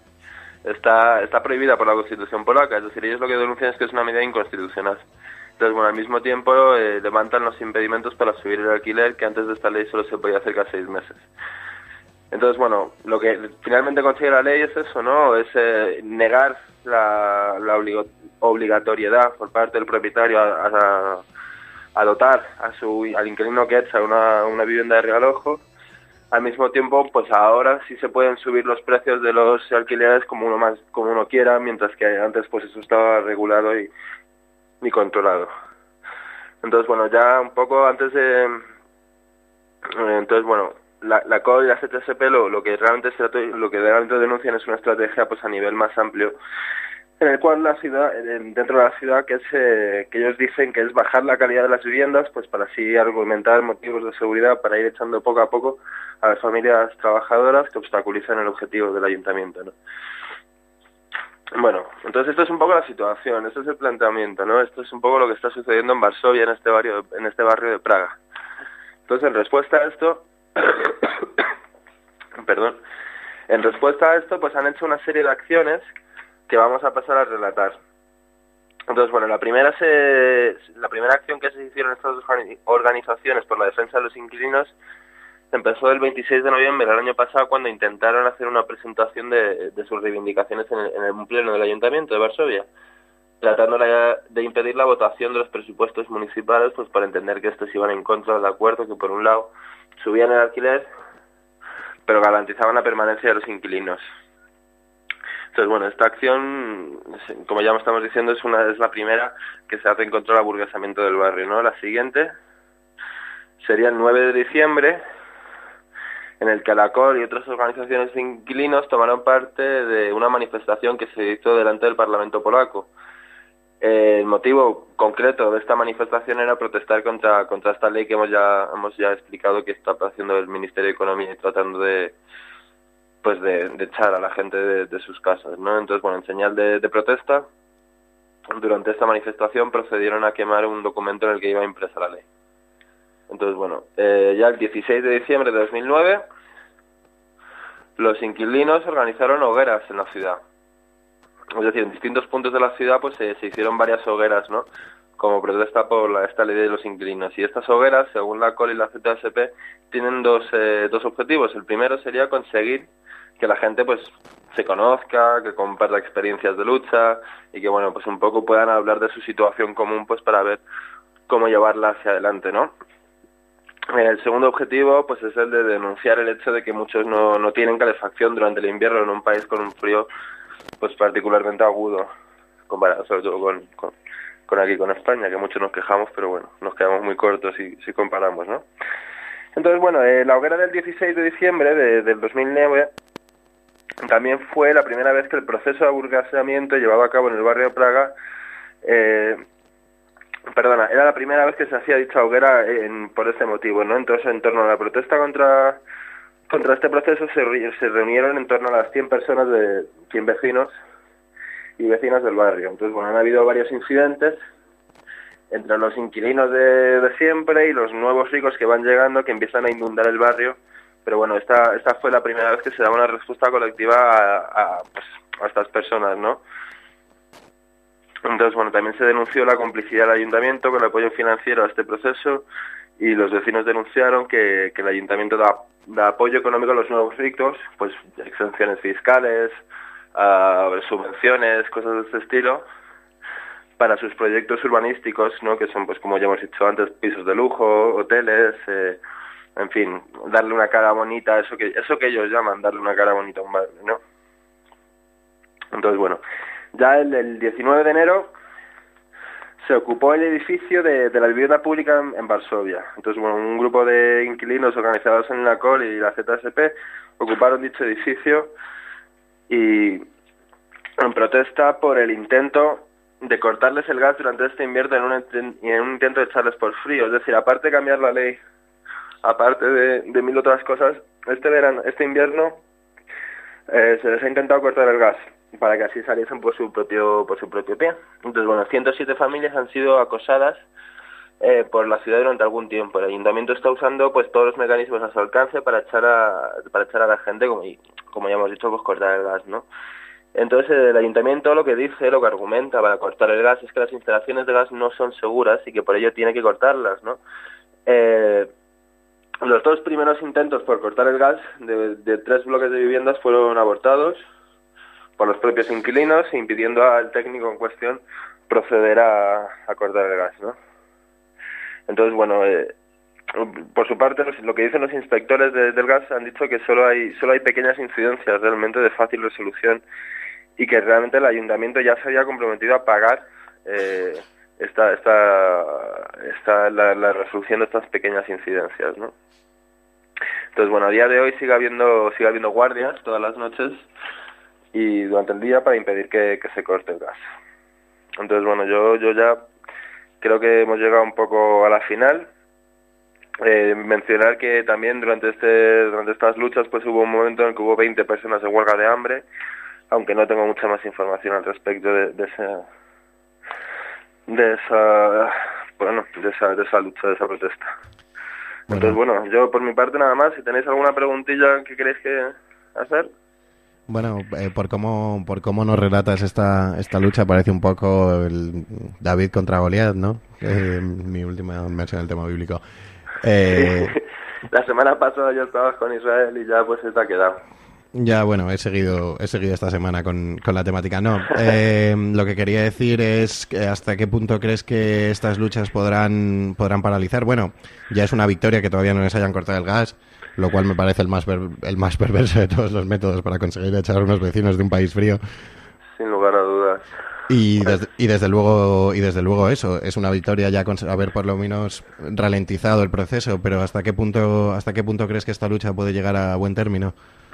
está, está prohibida por la Constitución polaca, es decir, ellos lo que denuncian es que es una medida inconstitucional. Entonces, bueno, al mismo tiempo eh, levantan los impedimentos para subir el alquiler, que antes de esta ley solo se podía hacer cada seis meses. Entonces, bueno, lo que finalmente consigue la ley es eso, ¿no? Es eh, negar la, la obligatoriedad por parte del propietario a, a, a dotar a su, al inquilino que echa una, una vivienda de realojo. Al mismo tiempo, pues ahora sí se pueden subir los precios de los alquileres como uno más como uno quiera, mientras que antes pues eso estaba regulado y, y controlado. Entonces, bueno, ya un poco antes de... Entonces, bueno, la, la C O L y la Z S P lo, lo que realmente se, lo que realmente denuncian es una estrategia pues a nivel más amplio, en el cual la ciudad, dentro de la ciudad, que es eh, que ellos dicen que es bajar la calidad de las viviendas, pues para así argumentar motivos de seguridad, para ir echando poco a poco a las familias trabajadoras que obstaculizan el objetivo del ayuntamiento, ¿no? Bueno, entonces esto es un poco la situación, este es el planteamiento, ¿no? Esto es un poco lo que está sucediendo en Varsovia, en este barrio, en este barrio de Praga. Entonces, en respuesta a esto, perdón, en respuesta a esto, pues han hecho una serie de acciones que vamos a pasar a relatar. Entonces, bueno, la primera se, la primera acción que se hicieron estas dos organizaciones por la defensa de los inquilinos empezó el veintiséis de noviembre del año pasado, cuando intentaron hacer una presentación de, de sus reivindicaciones en el, en el pleno del Ayuntamiento de Varsovia, tratando de impedir la votación de los presupuestos municipales, pues para entender que estos iban en contra del acuerdo, que por un lado subían el alquiler, pero garantizaban la permanencia de los inquilinos. Entonces, bueno, esta acción, como ya estamos diciendo, es una es la primera que se hace en contra del aburguesamiento del barrio, ¿no? La siguiente sería el nueve de diciembre, en el que la C O L y otras organizaciones de inquilinos tomaron parte de una manifestación que se hizo delante del Parlamento polaco. El motivo concreto de esta manifestación era protestar contra contra esta ley que hemos ya hemos ya explicado que está haciendo el Ministerio de Economía y tratando de pues de, de echar a la gente de, de sus casas, ¿no? Entonces, bueno, en señal de, de protesta, durante esta manifestación procedieron a quemar un documento en el que iba impresa la ley. Entonces, bueno, eh, ya el dieciséis de diciembre de dos mil nueve, los inquilinos organizaron hogueras en la ciudad. Es decir, en distintos puntos de la ciudad pues se, se hicieron varias hogueras, ¿no?, como protesta por la, esta ley de los inquilinos. Y estas hogueras, según la C O L y la Z S P, tienen dos, eh, dos objetivos. El primero sería conseguir que la gente pues se conozca, que comparta experiencias de lucha y que, bueno, pues un poco puedan hablar de su situación común, pues para ver cómo llevarla hacia adelante, ¿no? El segundo objetivo pues es el de denunciar el hecho de que muchos no, no tienen calefacción durante el invierno en un país con un frío pues particularmente agudo, comparado sobre todo con, con, con aquí, con España, que muchos nos quejamos, pero bueno, nos quedamos muy cortos si, si comparamos, ¿no? Entonces, bueno, eh, la hoguera del dieciséis de diciembre de, del dos mil nueve también fue la primera vez que el proceso de aburguesamiento llevado a cabo en el barrio de Praga, eh, perdona, era la primera vez que se hacía dicha hoguera en, por este motivo, ¿no? Entonces, en torno a la protesta contra contra este proceso se, se reunieron en torno a las cien personas de cien vecinos y vecinas del barrio. Entonces, bueno, han habido varios incidentes entre los inquilinos de, de siempre y los nuevos ricos que van llegando, que empiezan a inundar el barrio. Pero bueno, esta esta fue la primera vez que se daba una respuesta colectiva a, a, pues, a estas personas, ¿no? Entonces, bueno, también se denunció la complicidad del ayuntamiento con el apoyo financiero a este proceso, y los vecinos denunciaron que, que el ayuntamiento da, da apoyo económico a los nuevos ricos, pues exenciones fiscales, uh, subvenciones, cosas de este estilo, para sus proyectos urbanísticos, ¿no?, que son, pues como ya hemos dicho antes, pisos de lujo, hoteles, eh, en fin, darle una cara bonita, eso que eso que ellos llaman darle una cara bonita a un barrio, ¿no? Entonces, bueno, ya el, el diecinueve de enero se ocupó el edificio de, de la vivienda pública en, en Varsovia. Entonces, bueno, un grupo de inquilinos organizados en la C O L y la Z S P ocuparon dicho edificio y en protesta por el intento de cortarles el gas durante este invierno en un, en un intento de echarles por frío. Es decir, aparte de cambiar la ley, aparte de, de mil otras cosas, este verano, este invierno eh, se les ha intentado cortar el gas para que así saliesen por su propio por su propio pie. Entonces, bueno, ciento siete familias han sido acosadas eh, por la ciudad durante algún tiempo. El ayuntamiento está usando pues todos los mecanismos a su alcance para echar a para echar a la gente, como, como ya hemos dicho, pues cortar el gas, ¿no? Entonces, el ayuntamiento lo que dice, lo que argumenta para cortar el gas es que las instalaciones de gas no son seguras y que por ello tiene que cortarlas, ¿no? Eh, los dos primeros intentos por cortar el gas de, de tres bloques de viviendas fueron abortados por los propios inquilinos, impidiendo al técnico en cuestión proceder a, a cortar el gas, ¿no? Entonces, bueno, eh, por su parte, lo que dicen los inspectores de, del gas han dicho que solo hay solo hay pequeñas incidencias realmente de fácil resolución y que realmente el ayuntamiento ya se había comprometido a pagar eh, esta esta esta la, la resolución de estas pequeñas incidencias, ¿no? Entonces, bueno, a día de hoy sigue habiendo sigue habiendo guardias todas las noches y durante el día para impedir que, que se corte el gas. Entonces, bueno, yo yo ya creo que hemos llegado un poco a la final. Eh, mencionar que también durante este durante estas luchas pues hubo un momento en el que hubo veinte personas en huelga de hambre, aunque no tengo mucha más información al respecto de, de esa de esa bueno de esa de esa lucha, de esa protesta. Entonces, bueno, yo por mi parte nada más. Si tenéis alguna preguntilla que queréis que hacer. Bueno, eh, por cómo por cómo nos relatas esta esta lucha, parece un poco el David contra Goliat, ¿no? Eh, mi última mención del tema bíblico. Eh, La semana pasada ya estabas con Israel y ya pues se te ha quedado. Ya, bueno, he seguido he seguido esta semana con, con la temática. No, eh, lo que quería decir es que hasta qué punto crees que estas luchas podrán podrán paralizar. Bueno, ya es una victoria que todavía no les hayan cortado el gas, lo cual me parece el más per, el más perverso de todos los métodos para conseguir echar a unos vecinos de un país frío. Sin lugar a dudas. Y desde, y desde luego y desde luego eso es una victoria ya con haber por lo menos ralentizado el proceso. Pero hasta qué punto hasta qué punto crees que esta lucha puede llegar a buen término.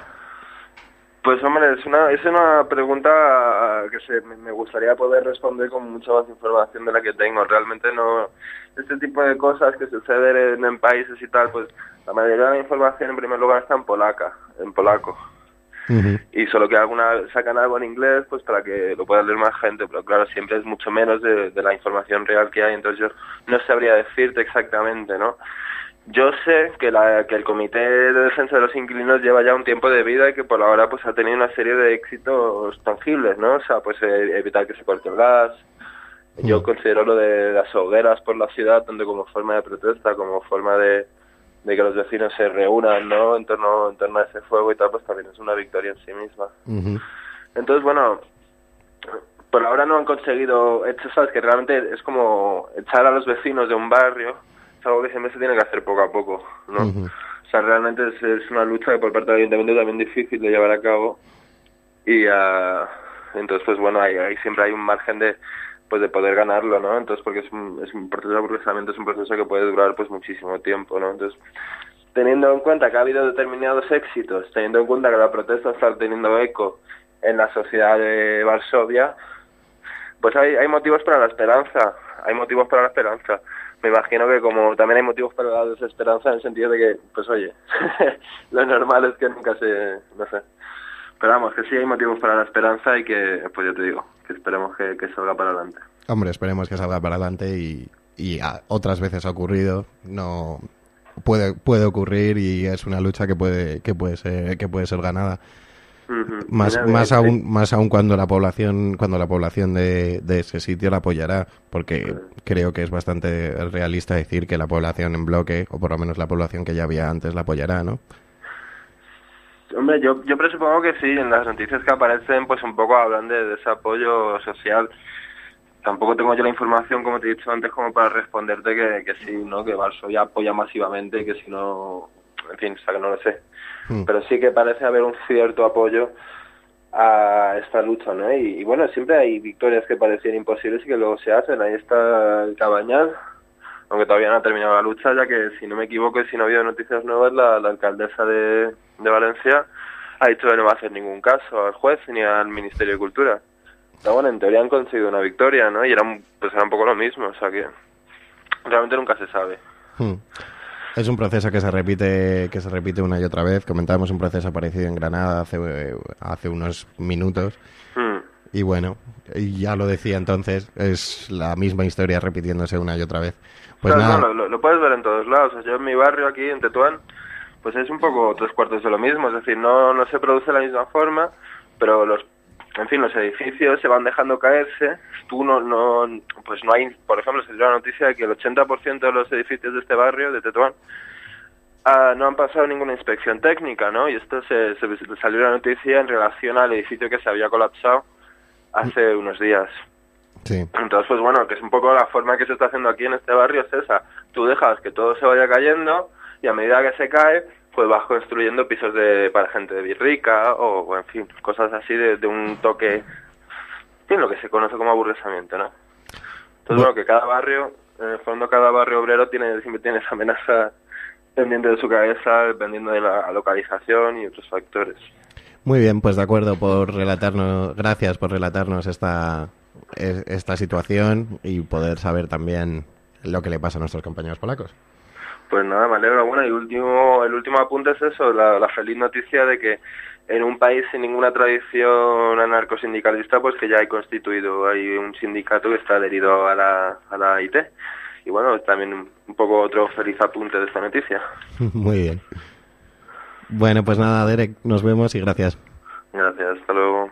Pues hombre, es una es una pregunta que se, me gustaría poder responder con mucha más información de la que tengo. Realmente no, este tipo de cosas que suceden en, en países y tal, pues la mayoría de la información en primer lugar está en polaca, en polaco. Uh-huh. Y solo que alguna sacan algo en inglés, pues para que lo pueda leer más gente, pero claro, siempre es mucho menos de, de la información real que hay, entonces yo no sabría decirte exactamente, ¿no? Yo sé que, la, que el Comité de Defensa de los Inquilinos lleva ya un tiempo de vida y que por ahora pues ha tenido una serie de éxitos tangibles, ¿no? O sea, pues eh, evitar que se corte el gas. Yo considero lo de las hogueras por la ciudad, tanto como forma de protesta, como forma de, de que los vecinos se reúnan, ¿no? En torno, en torno a ese fuego y tal, pues también es una victoria en sí misma. Uh-huh. Entonces, bueno, por ahora no han conseguido, hecho, sabes, que realmente es como echar a los vecinos de un barrio, algo que siempre se tiene que hacer poco a poco, ¿no? Uh-huh. O sea, realmente es, es una lucha que por parte del ayuntamiento también difícil de llevar a cabo y uh, entonces pues bueno, hay, hay siempre hay un margen de pues de poder ganarlo, ¿no? Entonces porque es un, es un proceso de procesamiento, es un proceso que puede durar pues muchísimo tiempo, ¿no? Entonces, teniendo en cuenta que ha habido determinados éxitos, teniendo en cuenta que la protesta está teniendo eco en la sociedad de Varsovia, pues hay, hay motivos para la esperanza, hay motivos para la esperanza. Me imagino que como también hay motivos para la desesperanza en el sentido de que, pues oye, lo normal es que nunca se, no sé. Pero vamos, que sí hay motivos para la esperanza y que, pues yo te digo, que esperemos que, que salga para adelante. Hombre, esperemos que salga para adelante y, y a, otras veces ha ocurrido, no puede puede ocurrir y es una lucha que puede que puede ser que puede ser ganada. Uh-huh. Más Mira, más sí. aún más aún cuando la población cuando la población de, de ese sitio la apoyará, porque uh-huh. creo que es bastante realista decir que la población en bloque, o por lo menos la población que ya había antes, la apoyará, ¿no? Hombre, yo yo presupongo que sí. En las noticias que aparecen pues un poco hablan de, de ese apoyo social. Tampoco tengo yo la información, como te he dicho antes, como para responderte que, que sí, ¿no? Que Varsovia apoya masivamente y que si no, en fin, o sea, que no lo sé. Mm. Pero sí que parece haber un cierto apoyo a esta lucha, ¿no? Y, y bueno, siempre hay victorias que parecían imposibles y que luego se hacen. Ahí está el Cabañal, aunque todavía no ha terminado la lucha, ya que, si no me equivoco y si no ha habido noticias nuevas, la, la alcaldesa de, de Valencia ha dicho que no va a hacer ningún caso al juez ni al Ministerio de Cultura. Pero bueno, en teoría han conseguido una victoria, ¿no? Y era, pues era un poco lo mismo, o sea que realmente nunca se sabe. Hmm. Es un proceso que se repite que se repite una y otra vez. Comentábamos un proceso parecido en Granada hace, hace unos minutos. Hmm. Y bueno, ya lo decía entonces, es la misma historia repitiéndose una y otra vez. Pues claro, nada. No, lo, lo puedes ver en todos lados. O sea, yo en mi barrio aquí, en Tetuán, pues es un poco tres cuartos de lo mismo. Es decir, no, no se produce de la misma forma, pero los En fin, los edificios se van dejando caerse. Tú no, no, pues no hay, por ejemplo, se dio la noticia de que el ochenta por ciento de los edificios de este barrio, de Tetuán, uh, no han pasado ninguna inspección técnica, ¿no? Y esto se, se salió la noticia en relación al edificio que se había colapsado hace unos días. Sí. Entonces, pues bueno, que es un poco la forma que se está haciendo aquí en este barrio, es esa. Tú dejas que todo se vaya cayendo y a medida que se cae, pues vas construyendo pisos de para gente de birrica o, o en fin, cosas así de, de un toque, en fin, lo que se conoce como aburguesamiento, ¿no? Entonces, bueno, bueno que cada barrio, en el fondo cada barrio obrero tiene siempre tiene esa amenaza pendiente de su cabeza, dependiendo de la localización y otros factores. Muy bien, pues de acuerdo por relatarnos, gracias por relatarnos esta esta situación y poder saber también lo que le pasa a nuestros compañeros polacos. Pues nada, me alegro. Bueno, y último, el último apunte es eso, la, la feliz noticia de que en un país sin ninguna tradición anarcosindicalista, pues que ya hay constituido, hay un sindicato que está adherido a la, a la I T. Y bueno, también un, un poco otro feliz apunte de esta noticia. Muy bien. Bueno, pues nada, Derek, nos vemos y gracias. Gracias, hasta luego.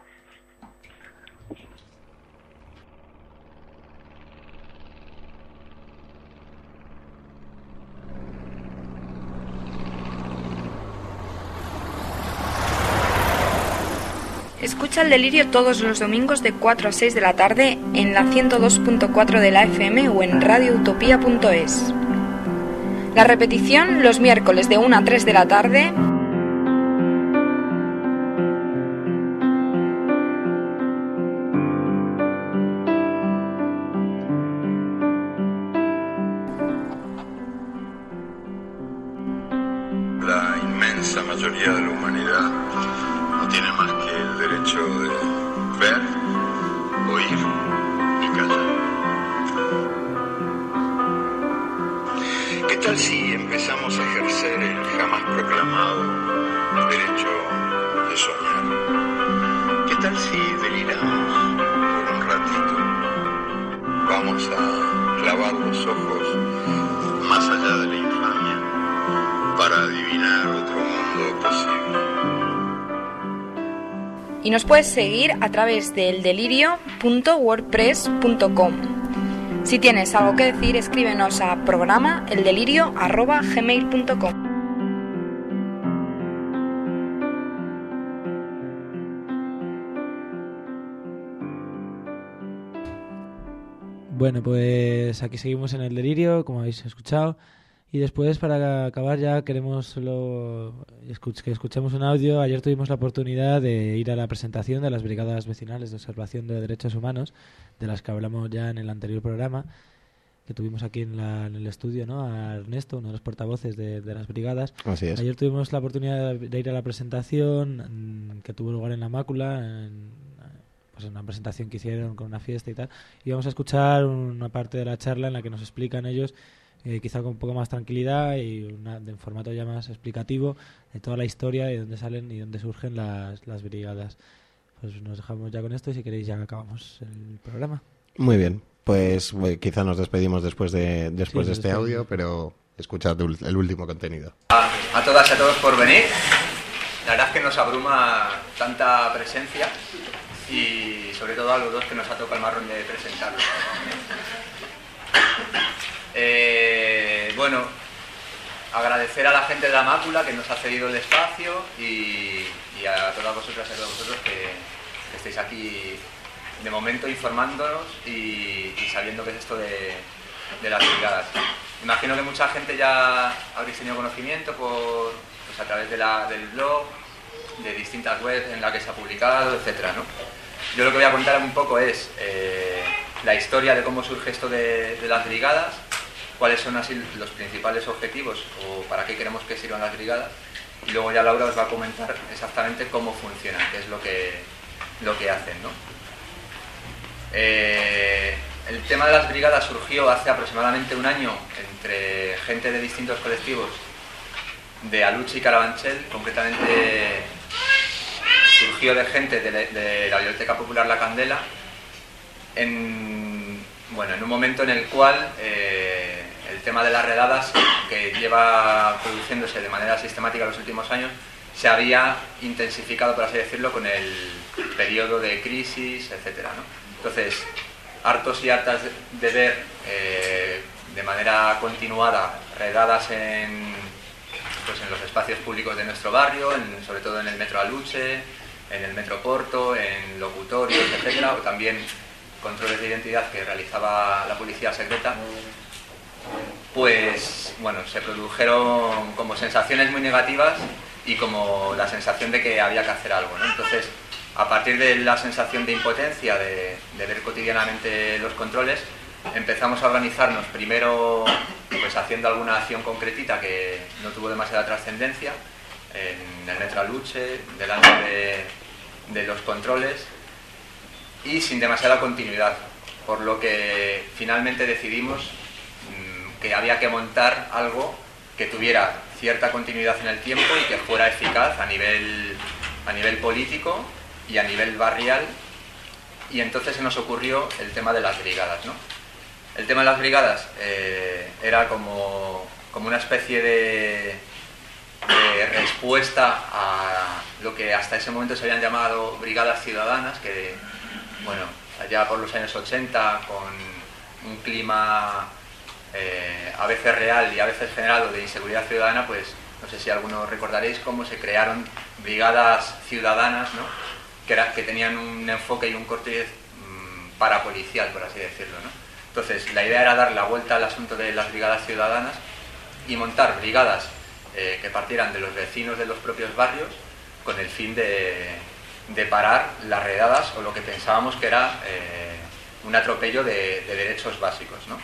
Escucha El Delirio todos los domingos de cuatro a seis de la tarde en la ciento dos punto cuatro de la F M o en radio utopía punto es. La repetición los miércoles de una a tres de la tarde. La inmensa mayoría de la humanidad no tiene más que el derecho de ver, oír y callar. ¿Qué tal si empezamos a ejercer el jamás proclamado derecho de soñar? ¿Qué tal si deliramos por un ratito? Vamos a clavar los ojos más allá de la infamia para adivinar otro mundo posible. Y nos puedes seguir a través de eldelirio punto wordpress punto com. Si tienes algo que decir, escríbenos a programa eldelirio arroba gmail punto com. Bueno, pues aquí seguimos en El Delirio, como habéis escuchado. Y después, para acabar, ya queremos solo escuch- que escuchemos un audio. Ayer tuvimos la oportunidad de ir a la presentación de las brigadas vecinales de observación de derechos humanos, de las que hablamos ya en el anterior programa, que tuvimos aquí en, la, en el estudio, ¿no? A Ernesto, uno de los portavoces de, de las brigadas. Así es. Ayer tuvimos la oportunidad de ir a la presentación que tuvo lugar en La Mácula, en, pues en una presentación que hicieron con una fiesta y tal. Y vamos a escuchar una parte de la charla en la que nos explican ellos, Eh, quizá con un poco más tranquilidad y una, de un formato ya más explicativo de toda la historia y dónde salen y dónde surgen las, las brigadas. Pues nos dejamos ya con esto y si queréis ya acabamos el programa. Muy bien, pues bueno, quizá nos despedimos después de después Sí, de este después. audio, pero escuchad el, el último contenido. A, a todas y a todos por venir. La verdad es que nos abruma tanta presencia y sobre todo a los dos que nos ha tocado el marrón de presentarlo. Eh, bueno, agradecer a la gente de La Mácula que nos ha cedido el espacio y, y a todas vosotras y a todos vosotros que, que estéis aquí de momento informándonos y, y sabiendo qué es esto de, de las brigadas. Imagino que mucha gente ya habréis tenido conocimiento por, pues a través de la, del blog, de distintas webs en las que se ha publicado, etcétera, ¿no? Yo lo que voy a contar un poco es eh, la historia de cómo surge esto de, de las brigadas, cuáles son así los principales objetivos o para qué queremos que sirvan las brigadas, y luego ya Laura os va a comentar exactamente cómo funcionan, qué es lo que, lo que hacen, ¿no? Eh, el tema de las brigadas surgió hace aproximadamente un año entre gente de distintos colectivos de Aluche y Carabanchel, concretamente surgió de gente de, de la Biblioteca Popular La Candela, en, bueno, en un momento en el cual eh, el tema de las redadas, que lleva produciéndose de manera sistemática en los últimos años, se había intensificado, por así decirlo, con el periodo de crisis, etcétera, ¿no? Entonces, hartos y hartas de ver eh, de manera continuada redadas en, pues en los espacios públicos de nuestro barrio, en, sobre todo en el Metro Aluche, en el Metro Porto, en locutorios, etcétera, o también controles de identidad que realizaba la policía secreta, pues bueno, se produjeron como sensaciones muy negativas y como la sensación de que había que hacer algo, ¿no? Entonces, a partir de la sensación de impotencia de, de ver cotidianamente los controles, empezamos a organizarnos primero pues haciendo alguna acción concretita que no tuvo demasiada trascendencia en el Metro Aluche, delante de, de los controles y sin demasiada continuidad, por lo que finalmente decidimos mmm, que había que montar algo que tuviera cierta continuidad en el tiempo y que fuera eficaz a nivel, a nivel político y a nivel barrial, y entonces se nos ocurrió el tema de las brigadas, ¿no? El tema de las brigadas eh, era como, como una especie de, de respuesta a lo que hasta ese momento se habían llamado brigadas ciudadanas, que, bueno, allá por los años ochenta, con un clima eh, a veces real y a veces generado de inseguridad ciudadana, pues no sé si algunos recordaréis cómo se crearon brigadas ciudadanas, ¿no? que, era, que tenían un enfoque y un corte mmm, parapolicial, por así decirlo, ¿no? Entonces, la idea era dar la vuelta al asunto de las brigadas ciudadanas y montar brigadas eh, que partieran de los vecinos de los propios barrios con el fin de, de parar las redadas o lo que pensábamos que era eh, un atropello de, de derechos básicos, ¿no?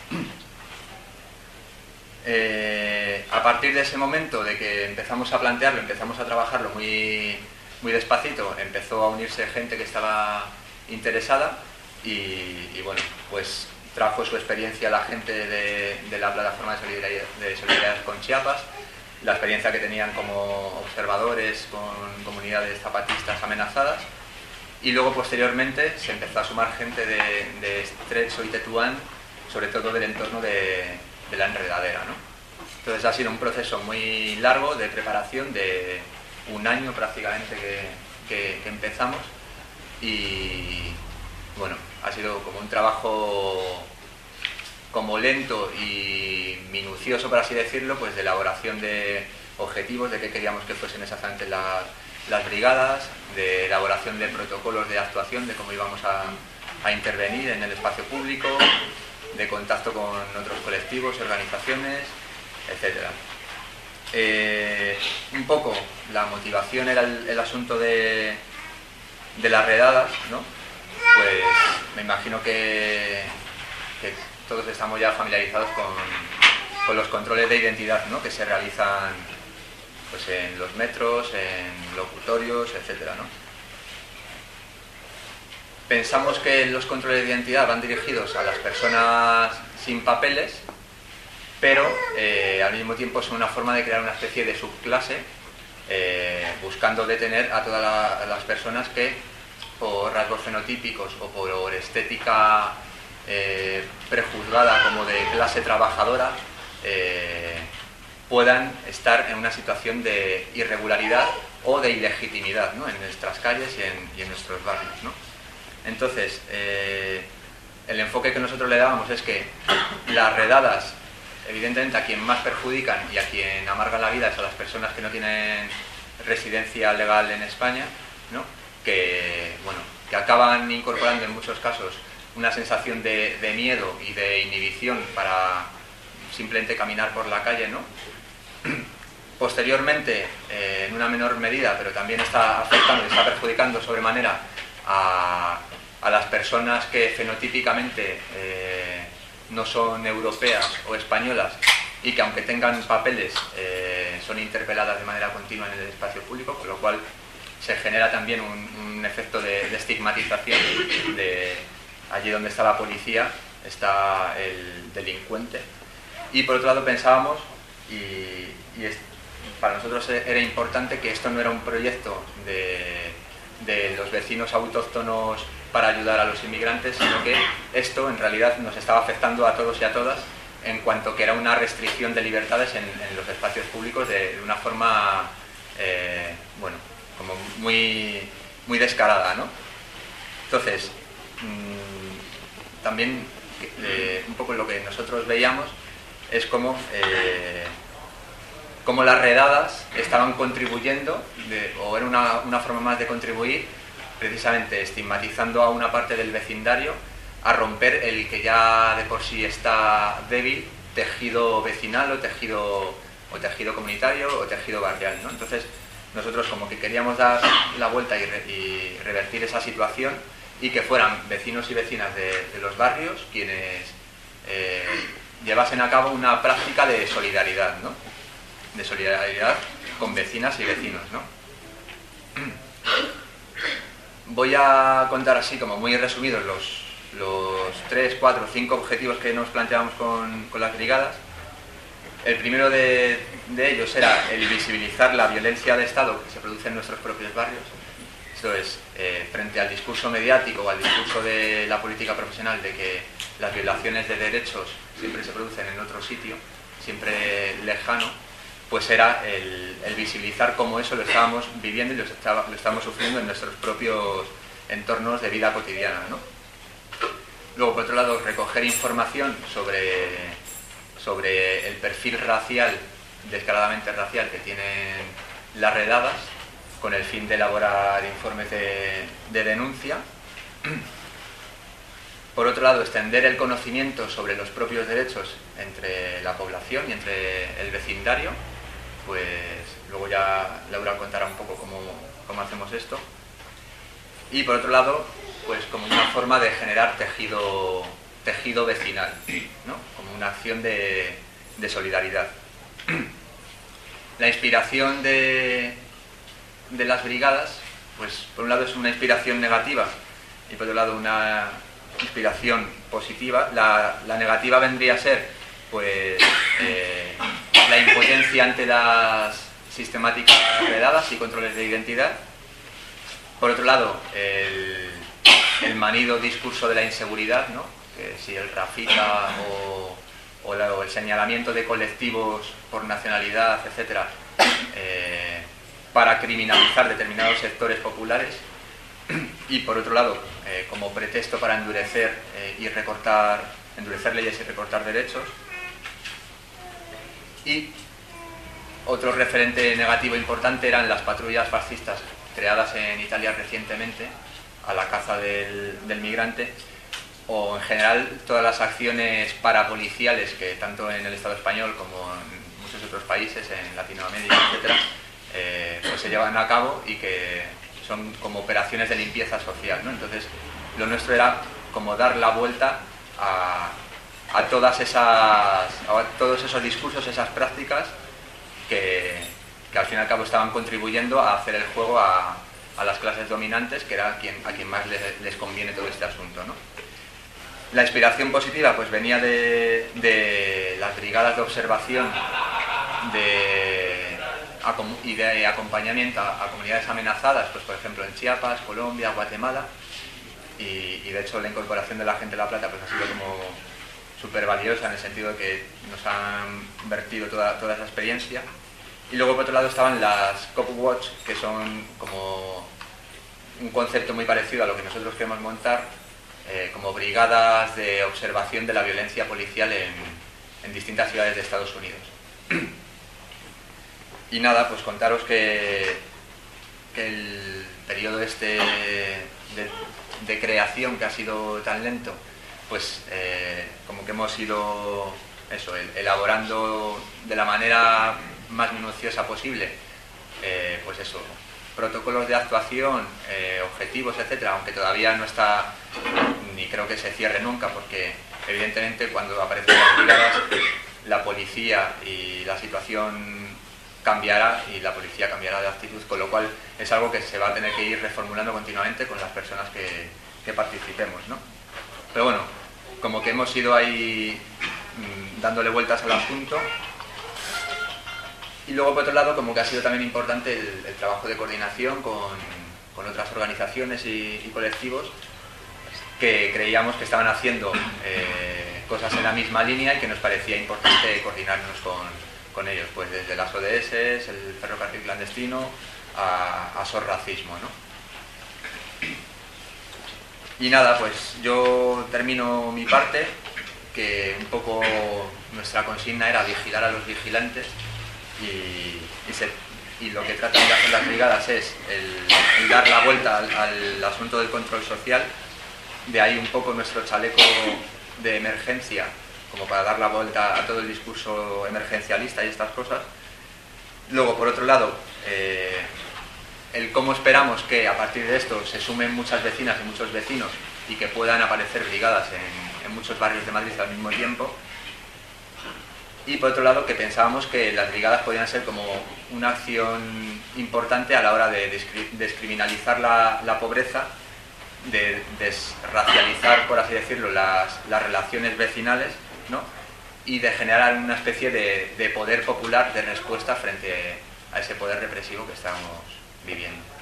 Eh, a partir de ese momento de que empezamos a plantearlo, empezamos a trabajarlo muy, muy despacito, empezó a unirse gente que estaba interesada y, y bueno, pues trajo su experiencia la gente de, de la plataforma de solidaridad, de solidaridad con Chiapas, la experiencia que tenían como observadores con comunidades zapatistas amenazadas, y luego posteriormente se empezó a sumar gente de, de Estrecho y Tetuán, sobre todo del entorno de, de la enredadera, ¿no? Entonces ha sido un proceso muy largo de preparación, de un año prácticamente que, que, que empezamos, y bueno, ha sido como un trabajo como lento y minucioso, por así decirlo, pues de elaboración de objetivos, de qué queríamos que fuesen exactamente la, las brigadas, de elaboración de protocolos de actuación, de cómo íbamos a, a intervenir en el espacio público, de contacto con otros colectivos y organizaciones, etcétera. Eh, un poco la motivación era el, el asunto de, de las redadas, ¿no? Pues me imagino que, que todos estamos ya familiarizados con, con los controles de identidad, ¿no? Que se realizan pues, en los metros, en locutorios, etcétera, ¿no? Pensamos que los controles de identidad van dirigidos a las personas sin papeles, pero eh, al mismo tiempo son una forma de crear una especie de subclase eh, buscando detener a todas la, las personas que por rasgos fenotípicos o por estética eh, prejuzgada como de clase trabajadora eh, puedan estar en una situación de irregularidad o de ilegitimidad, ¿no? En nuestras calles y en, y en nuestros barrios, ¿no? Entonces, eh, el enfoque que nosotros le dábamos es que las redadas, evidentemente a quien más perjudican y a quien amargan la vida es a las personas que no tienen residencia legal en España, ¿no? Que, bueno, que acaban incorporando en muchos casos una sensación de, de miedo y de inhibición para simplemente caminar por la calle, ¿no? Posteriormente, eh, en una menor medida, pero también está afectando y está perjudicando sobremanera a, a las personas que fenotípicamente eh, no son europeas o españolas y que aunque tengan papeles eh, son interpeladas de manera continua en el espacio público, con lo cual se genera también un, un efecto de, de estigmatización de allí donde está la policía está el delincuente. Y por otro lado pensábamos, y, y es, para nosotros era importante que esto no era un proyecto de, de los vecinos autóctonos para ayudar a los inmigrantes, sino que esto en realidad nos estaba afectando a todos y a todas en cuanto que era una restricción de libertades en, en los espacios públicos de, de una forma, eh, bueno, como muy, muy descarada, ¿no? Entonces, mmm, también eh, un poco lo que nosotros veíamos es como, eh, como las redadas estaban contribuyendo, de, o era una, una forma más de contribuir, precisamente estigmatizando a una parte del vecindario, a romper el que ya de por sí está débil tejido vecinal o tejido, o tejido comunitario o tejido barrial, ¿no? Entonces, nosotros como que queríamos dar la vuelta y, re, y revertir esa situación y que fueran vecinos y vecinas de, de los barrios quienes eh, llevasen a cabo una práctica de solidaridad, ¿no? De solidaridad con vecinas y vecinos, ¿no? Voy a contar así como muy resumidos los, los tres, cuatro, cinco objetivos que nos planteamos con, con las brigadas. El primero de, de ellos era el visibilizar la violencia de Estado que se produce en nuestros propios barrios. Esto es, eh, frente al discurso mediático o al discurso de la política profesional de que las violaciones de derechos siempre se producen en otro sitio, siempre lejano, pues era el, el visibilizar cómo eso lo estábamos viviendo y lo, estaba, lo estábamos sufriendo en nuestros propios entornos de vida cotidiana, ¿no? Luego, por otro lado, recoger información sobre, sobre el perfil racial, descaradamente racial, que tienen las redadas, con el fin de elaborar informes de, de denuncia. Por otro lado, extender el conocimiento sobre los propios derechos entre la población y entre el vecindario. Pues luego ya Laura contará un poco cómo, cómo hacemos esto. Y por otro lado, pues como una forma de generar tejido, tejido vecinal, ¿no? Como una acción de, de solidaridad. La inspiración de, de las brigadas, pues por un lado es una inspiración negativa y por otro lado una inspiración positiva. La, la negativa vendría a ser, pues, eh, la impotencia ante las sistemáticas redadas y controles de identidad. Por otro lado, el, el manido discurso de la inseguridad, ¿no? Que si el Rafita o, o, la, o el señalamiento de colectivos por nacionalidad, etcétera, eh, para criminalizar determinados sectores populares. Y por otro lado, eh, como pretexto para endurecer eh, y recortar, endurecer leyes y recortar derechos. Y otro referente negativo importante eran las patrullas fascistas creadas en Italia recientemente a la caza del, del migrante, o en general todas las acciones parapoliciales que tanto en el Estado español como en muchos otros países, en Latinoamérica, etcétera, eh, pues se llevan a cabo y que son como operaciones de limpieza social, ¿no? Entonces, lo nuestro era como dar la vuelta a, a todas esas, a todos esos discursos, esas prácticas que, que al fin y al cabo estaban contribuyendo a hacer el juego a, a las clases dominantes, que era a quien, a quien más les, les conviene todo este asunto, ¿no? La inspiración positiva pues venía de, de las brigadas de observación de, y de acompañamiento a, a comunidades amenazadas, pues por ejemplo en Chiapas, Colombia, Guatemala, y, y de hecho la incorporación de la gente de La Plata pues ha sido como súper valiosa en el sentido de que nos han vertido toda, toda esa experiencia. Y luego por otro lado estaban las Cop Watch, que son como un concepto muy parecido a lo que nosotros queremos montar, eh, como brigadas de observación de la violencia policial en, en distintas ciudades de Estados Unidos. Y nada, pues contaros que, que el periodo este de, de creación, que ha sido tan lento, pues eh, como que hemos ido eso, el, elaborando de la manera más minuciosa posible, eh, pues eso, protocolos de actuación, eh, objetivos, etcétera, aunque todavía no está, ni creo que se cierre nunca, porque evidentemente cuando aparecen las brigadas, la policía y la situación cambiará y la policía cambiará de actitud, con lo cual es algo que se va a tener que ir reformulando continuamente con las personas que, que participemos, ¿no? Pero bueno, como que hemos ido ahí mmm, dándole vueltas al asunto. Y luego por otro lado, como que ha sido también importante el, el trabajo de coordinación con, con otras organizaciones y, y colectivos que creíamos que estaban haciendo eh, cosas en la misma línea y que nos parecía importante coordinarnos con con ellos, pues desde las O D S, el ferrocarril clandestino, a, a Sorracismo, ¿no? Y nada, pues yo termino mi parte, que un poco nuestra consigna era vigilar a los vigilantes, y, y, se, y lo que tratan de hacer las brigadas es el, el dar la vuelta al, al asunto del control social, de ahí un poco nuestro chaleco de emergencia, como para dar la vuelta a todo el discurso emergencialista y estas cosas. Luego, por otro lado, eh, el cómo esperamos que a partir de esto se sumen muchas vecinas y muchos vecinos y que puedan aparecer brigadas en, en muchos barrios de Madrid al mismo tiempo. Y por otro lado, que pensábamos que las brigadas podían ser como una acción importante a la hora de descriminalizar la, la pobreza, de desracializar, por así decirlo, las, las relaciones vecinales, ¿no? Y de generar una especie de, de poder popular de respuesta frente a ese poder represivo que estamos viviendo.